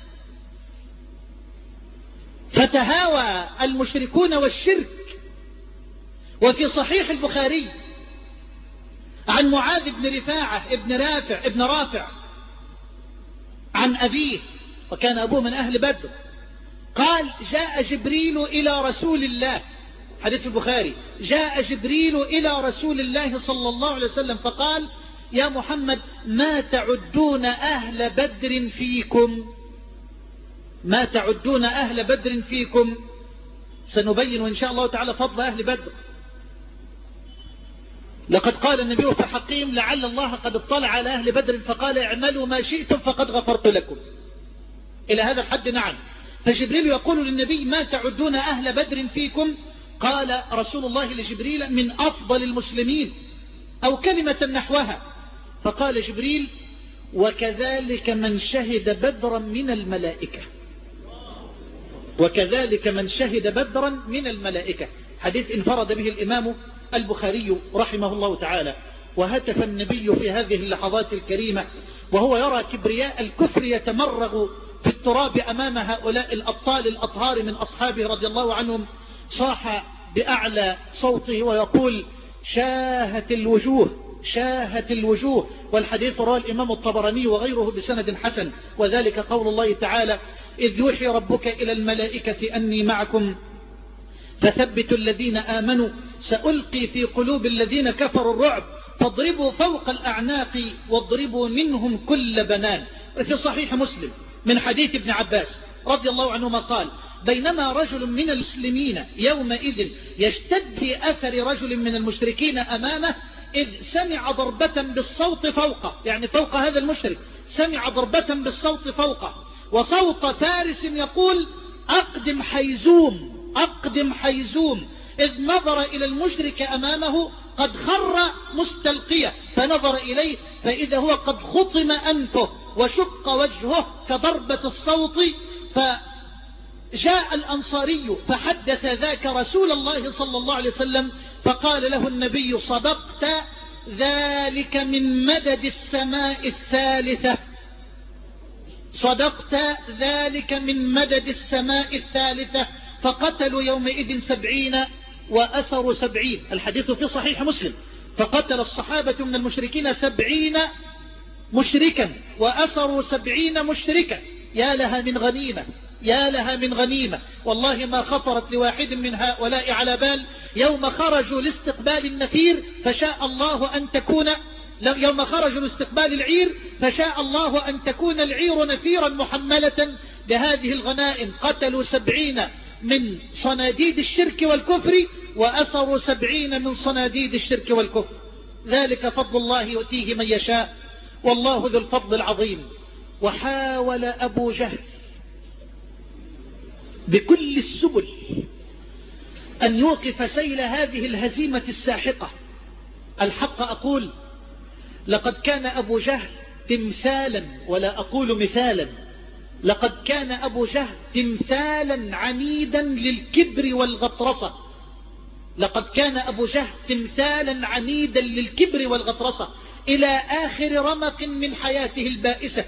فتهاوى المشركون والشرك. وفي صحيح البخاري عن معاذ بن رفاعة ابن رافع ابن رافع عن أبيه، وكان أبوه من أهل بدر، قال: جاء جبريل إلى رسول الله، حديث البخاري، جاء جبريل إلى رسول الله صلى الله عليه وسلم فقال: يا محمد، ما تعدون أهل بدر فيكم؟ ما تعدون أهل بدر فيكم؟ سنبين إن شاء الله تعالى فضل أهل بدر. لقد قال النبي في حقهم لعل الله قد اطلع على أهل بدر فقال اعملوا ما شئتم فقد غفرت لكم. إلى هذا الحد نعم. فجبريل يقول للنبي ما تعدون أهل بدر فيكم؟ قال رسول الله لجبريل من أفضل المسلمين أو كلمة نحوها. فقال جبريل وكذلك من شهد بدرا من الملائكة، وكذلك من شهد بدرا من الملائكة. حديث انفرد به الإمام البخاري رحمه الله تعالى. وهتف النبي في هذه اللحظات الكريمة وهو يرى كبرياء الكفر يتمرغ في التراب أمام هؤلاء الأبطال الأطهار من أصحابه رضي الله عنهم، صاح بأعلى صوته ويقول شاهت الوجوه شاهت الوجوه. والحديث رواه الإمام الطبراني وغيره بسند حسن. وذلك قول الله تعالى إذ يوحي ربك إلى الملائكة أني معكم فثبتوا الذين آمنوا سألقي في قلوب الذين كفروا الرعب فاضربوا فوق الأعناق واضربوا منهم كل بنان. وفي صحيح مسلم من حديث ابن عباس رضي الله عنهما قال بينما رجل من المسلمين يومئذ يشتد في أثر رجل من المشركين أمامه إذ سمع ضربة بالصوت فوقه، يعني فوق هذا المشرك سمع ضربة بالصوت فوقه وصوت فارس يقول أقدم حيزوم أقدم حيزوم، إذ نظر إلى المشرك أمامه قد خر مستلقية فنظر إليه فإذا هو قد خطم أنفه وشق وجهه كضربة الصوت. فجاء الأنصاري فحدث ذاك رسول الله صلى الله عليه وسلم فقال له النبي صدقت ذلك من مدد السماء الثالثة، صدقت ذلك من مدد السماء الثالثة. فقتلوا يومئذ سبعين وأسروا سبعين. الحديث في صحيح مسلم. فقتل الصحابة من المشركين سبعين مشركا وأسروا سبعين مشركا. يا لها من غنيمة يا لها من غنيمة. والله ما خطرت لواحد من هؤلاء على بال يوم خرجوا لاستقبال النفير فشاء الله أن تكون يوم خرجوا لاستقبال العير فشاء الله أن تكون العير نفيرا محملة بهذه الغنائم. قتلوا سبعين من صناديد الشرك والكفر وأسروا سبعين من صناديد الشرك والكفر. ذلك فضل الله يؤتيه من يشاء والله ذو الفضل العظيم. وحاول أبو جهل بكل السبل أن يوقف سيل هذه الهزيمة الساحقة. الحق أقول لقد كان أبو جهل تمثالا ولا أقول مثالا، لقد كان أبو جهل تمثالا عنيدا للكبر والغطرسة. لقد كان أبو جهل تمثالا عنيدا للكبر والغطرسة إلى آخر رمق من حياته البائسة.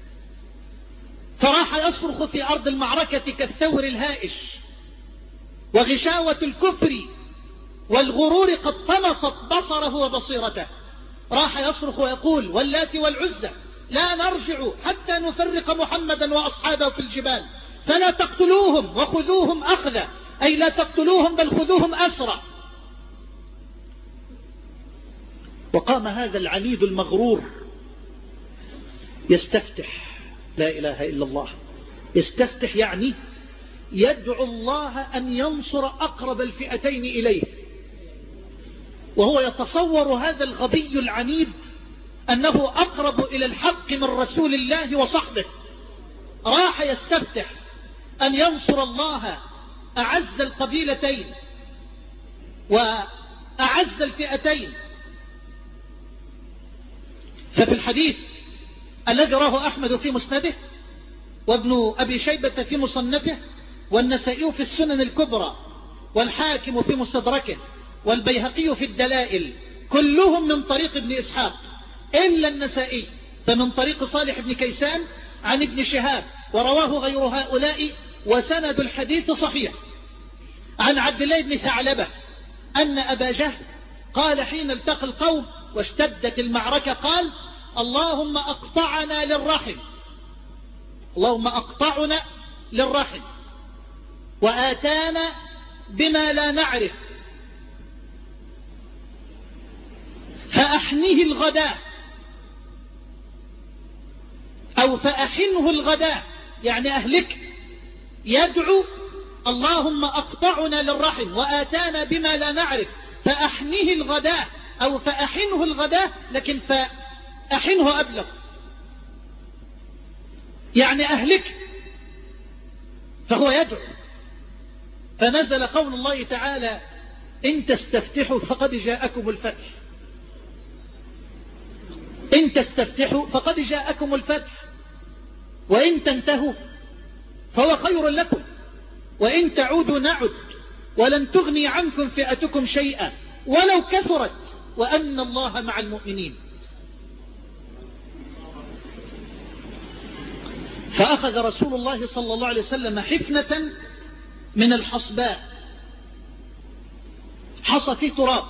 فراح يصرخ في أرض المعركة كالثور الهائج وغشاوة الكفر والغرور قد طمست بصره وبصيرته. راح يصرخ ويقول واللات والعزى لا نرجع حتى نفرق محمدا وأصحابه في الجبال فلا تقتلوهم وخذوهم أخذا، أي لا تقتلوهم بل خذوهم أسرى. وقام هذا العنيد المغرور يستفتح لا إله إلا الله. يستفتح يعني يدعو الله أن ينصر أقرب الفئتين إليه، وهو يتصور هذا الغبي العنيد أنه أقرب إلى الحق من رسول الله وصحبه. راح يستفتح أن ينصر الله أعز القبيلتين وأعز الفئتين. ففي الحديث الذي راه أحمد في مسنده وابن أبي شيبة في مصنفه والنسائي في السنن الكبرى والحاكم في مستدركه والبيهقي في الدلائل كلهم من طريق ابن إسحاق إلا النسائي فمن طريق صالح بن كيسان عن ابن شهاب، ورواه غير هؤلاء وسند الحديث صحيح عن عبد الله بن ثعلبة أن أبا جهل قال حين التقى القوم واشتدت المعركة قال اللهم أقطعنا للرحم اللهم أقطعنا للرحم وآتانا بما لا نعرف فأحنه الغداء أو فأحنه الغداء يعني أهلك. يدعو اللهم أقطعنا للرحم وآتانا بما لا نعرف فأحنه الغداء أو فأحنه الغداء، لكن فأحنه أبلغ، يعني أهلك. فهو يدعو. فنزل قول الله تعالى إن تستفتحوا فقد جاءكم الفتح، إن تستفتحوا فقد جاءكم الفتح، وإن تنتهوا فهو خير لكم، وإن تعودوا نعد ولن تغني عنكم فئتكم شيئا ولو كثرت وأن الله مع المؤمنين. فأخذ رسول الله صلى الله عليه وسلم حفنة من الحصباء، حصى فيه تراب،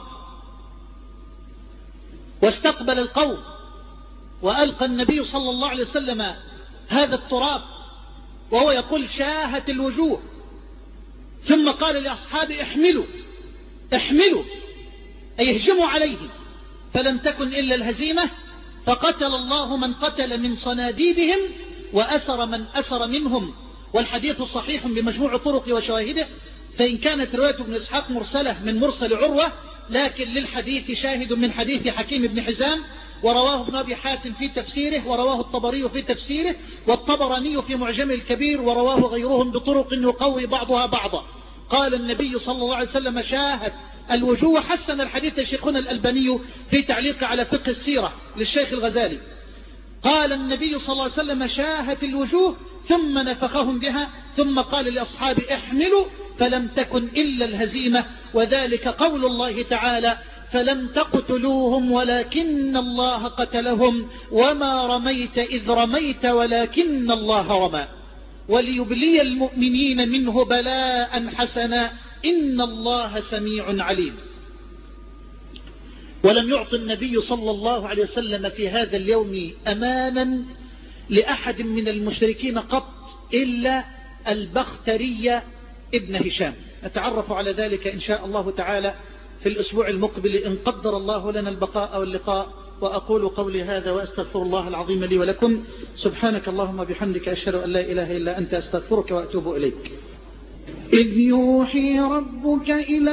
واستقبل القوم، وألقى النبي صلى الله عليه وسلم هذا التراب وهو يقول شاهت الوجوه، ثم قال لأصحابه احملوا احملوا أي اهجموا عليه، فلم تكن إلا الهزيمة، فقتل الله من قتل من صناديدهم وأسر من أسر منهم. والحديث صحيح بمجموع طرق وشواهده، فإن كانت رواية ابن إسحاق مرسلة من مرسل عروة، لكن للحديث شاهد من حديث حكيم بن حزام، ورواه ابن أبي حاتم في تفسيره، ورواه الطبري في تفسيره، والطبراني في معجم الكبير، ورواه غيرهم بطرق يقوي بعضها بعضا. قال النبي صلى الله عليه وسلم شاهد الوجوه. حسن الحديث شيخنا الألباني في تعليق على فقه السيرة للشيخ الغزالي. قال النبي صلى الله عليه وسلم شاهت الوجوه ثم نفخهم بها، ثم قال لأصحابه احملوا، فلم تكن إلا الهزيمة. وذلك قول الله تعالى فلم تقتلوهم ولكن الله قتلهم وما رميت إذ رميت ولكن الله رمى وليبلي المؤمنين منه بلاء حسنا إن الله سميع عليم. ولم يعط النبي صلى الله عليه وسلم في هذا اليوم أمانا لأحد من المشركين قط إلا البختري ابن هشام. نتعرف على ذلك إن شاء الله تعالى في الأسبوع المقبل إن قدر الله لنا البقاء واللقاء. وأقول قولي هذا وأستغفر الله العظيم لي ولكم. سبحانك اللهم بحمدك أشهد أن لا إله إلا أنت أستغفرك وأتوب إليك. إذ يوحي ربك إلى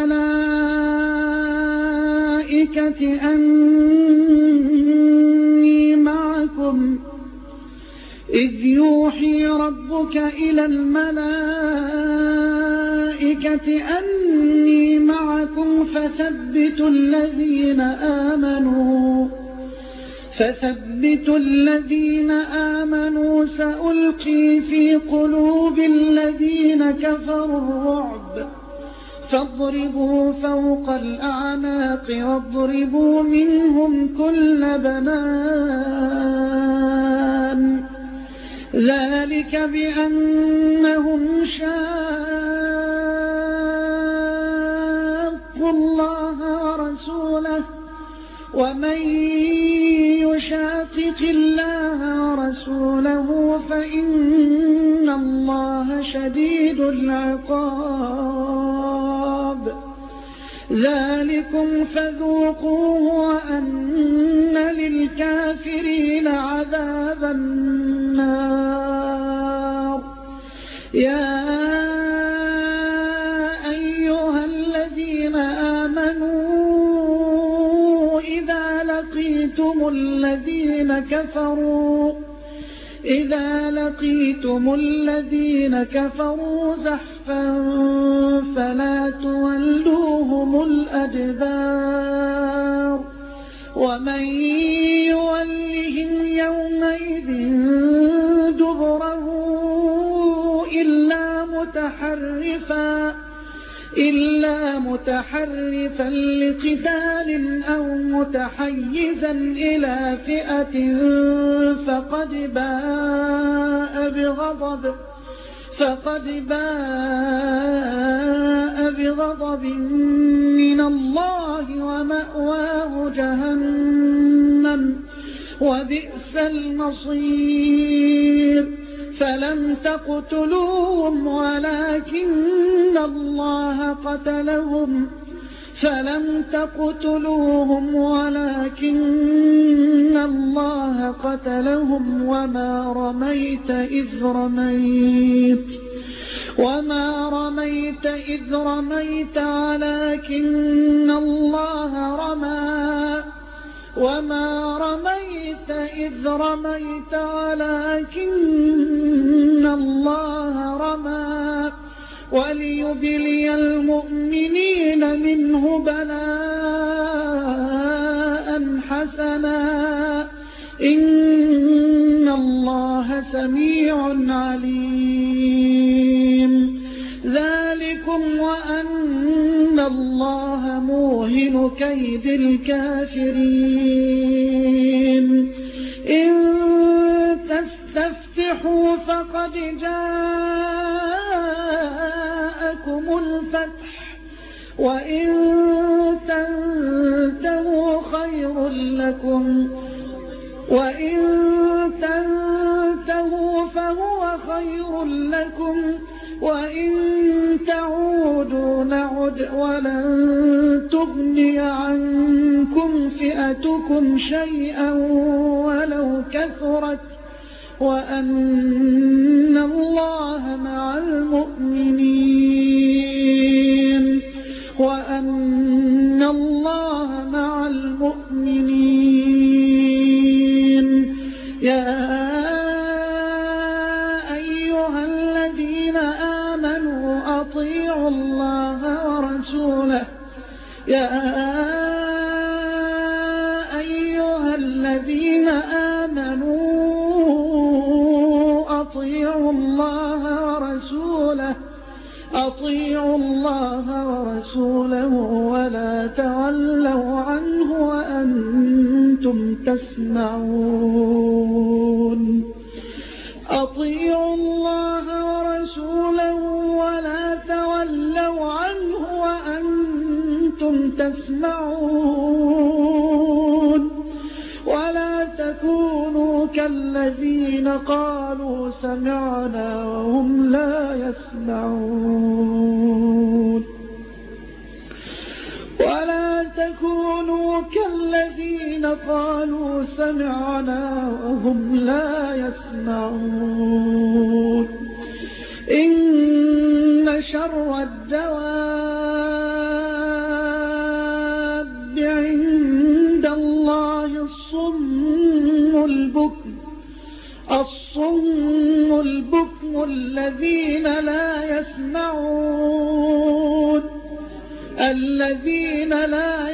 الملائكة أني معكم إذ يوحي ربك إلى الملائكة أني معكم فثبتوا الذين آمنوا فثبتوا الذين آمنوا سألقي في قلوب الذين كفروا الرعب فاضربوا فوق الأعناق واضربوا منهم كل بنان ذلك بأنهم شاقوا الله ورسوله ومن يشاقق الله ورسوله فإن الله شديد العقاب ذلكم فذوقوه وأن للكافرين عذاب النار. يا أيها الذين آمنوا إذا لقيتم الذين كفروا إذا لقيتم الذين كفروا زحفا فلا تولوهم الأدبار ومن يولهم يومئذ دبره إلا متحرفا إلا متحرفا لقتال أو متحيزا إلى فئة فقد باء بغضب فقد باء بغضب من الله ومأواه جهنم وبئس المصير. فلم تقتلوهم ولكن الله قتلهم فلم تقتلوهم ولكن الله قتلهم وما رميت إذ رميت وما رميت إذ رميت ولكن الله رمى وما رميت إذ رميت ولكن الله رمى وليبلي المؤمنين منه بلاء حسنا إن الله سميع عليم ذلكم وأن الله موهن كيد الكافرين إن تستفتحوا فقد جاءكم الفتح وإن تنتهوا خير لكم وإن تنتهوا فهو خير لكم وإن تعودوا نعد ولن تغني عنكم فئتكم شيئا ولو كثرت وأن الله مع المؤمنين وأن الله مع المؤمنين يا أيها الذين آمنوا أطيعوا الله ورسوله يا أيها الذين آمنوا أطيعوا الله ورسوله أطيعوا الله ورسوله ولا تولوا عنه وأنتم تسمعون أطيعوا الله ورسوله ولا تولوا عنه وأنتم تسمعون ولا تكونوا كالذين قالوا سمعنا وهم لا يسمعون ولا تكونوا كالذين قالوا سمعنا وهم لا يسمعون إن شر الدواب عند الله الصم البكم الصم البكم الذين لا يسمعون الذين لا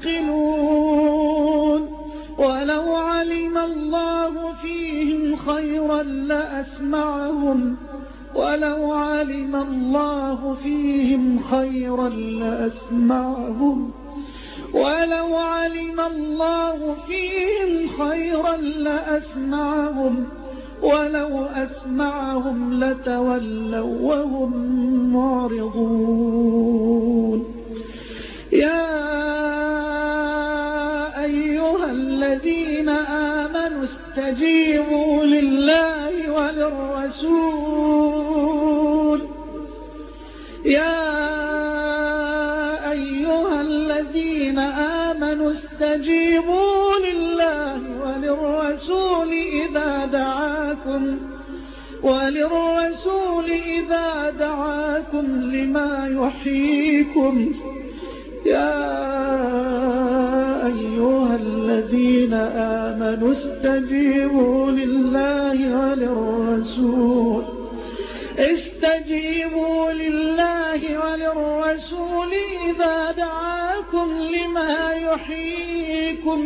يعقلون ولو علم الله فيهم خيرا لأسمعهم ولو علم الله فيهم خيرا لأسمعهم ولو علم الله فيهم خيرا لأسمعهم ولو أسمعهم لتولوا وهم معرضون يا أيها الذين آمنوا استجيبوا لله وللرسول يا أيها الذين آمنوا استجيبوا لله وللرسول إذا دعاكم وللرسول إذا دعاكم لما يحييكم يا أيها الذين آمنوا استجيبوا لله وللرسول استجيبوا لله وللرسول إذا دعاكم لما يحييكم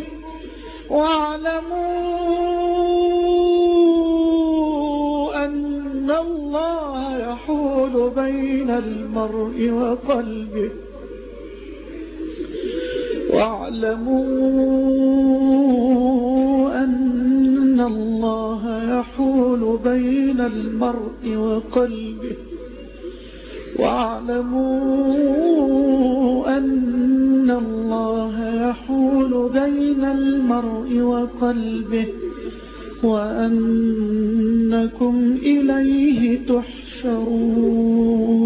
واعلموا أن الله يحول بين المرء وقلبه واعلموا أن الله يحول بين المرء وقلبه واعلموا أن الله يحول بين المرء وقلبه وأنكم إليه تحشرون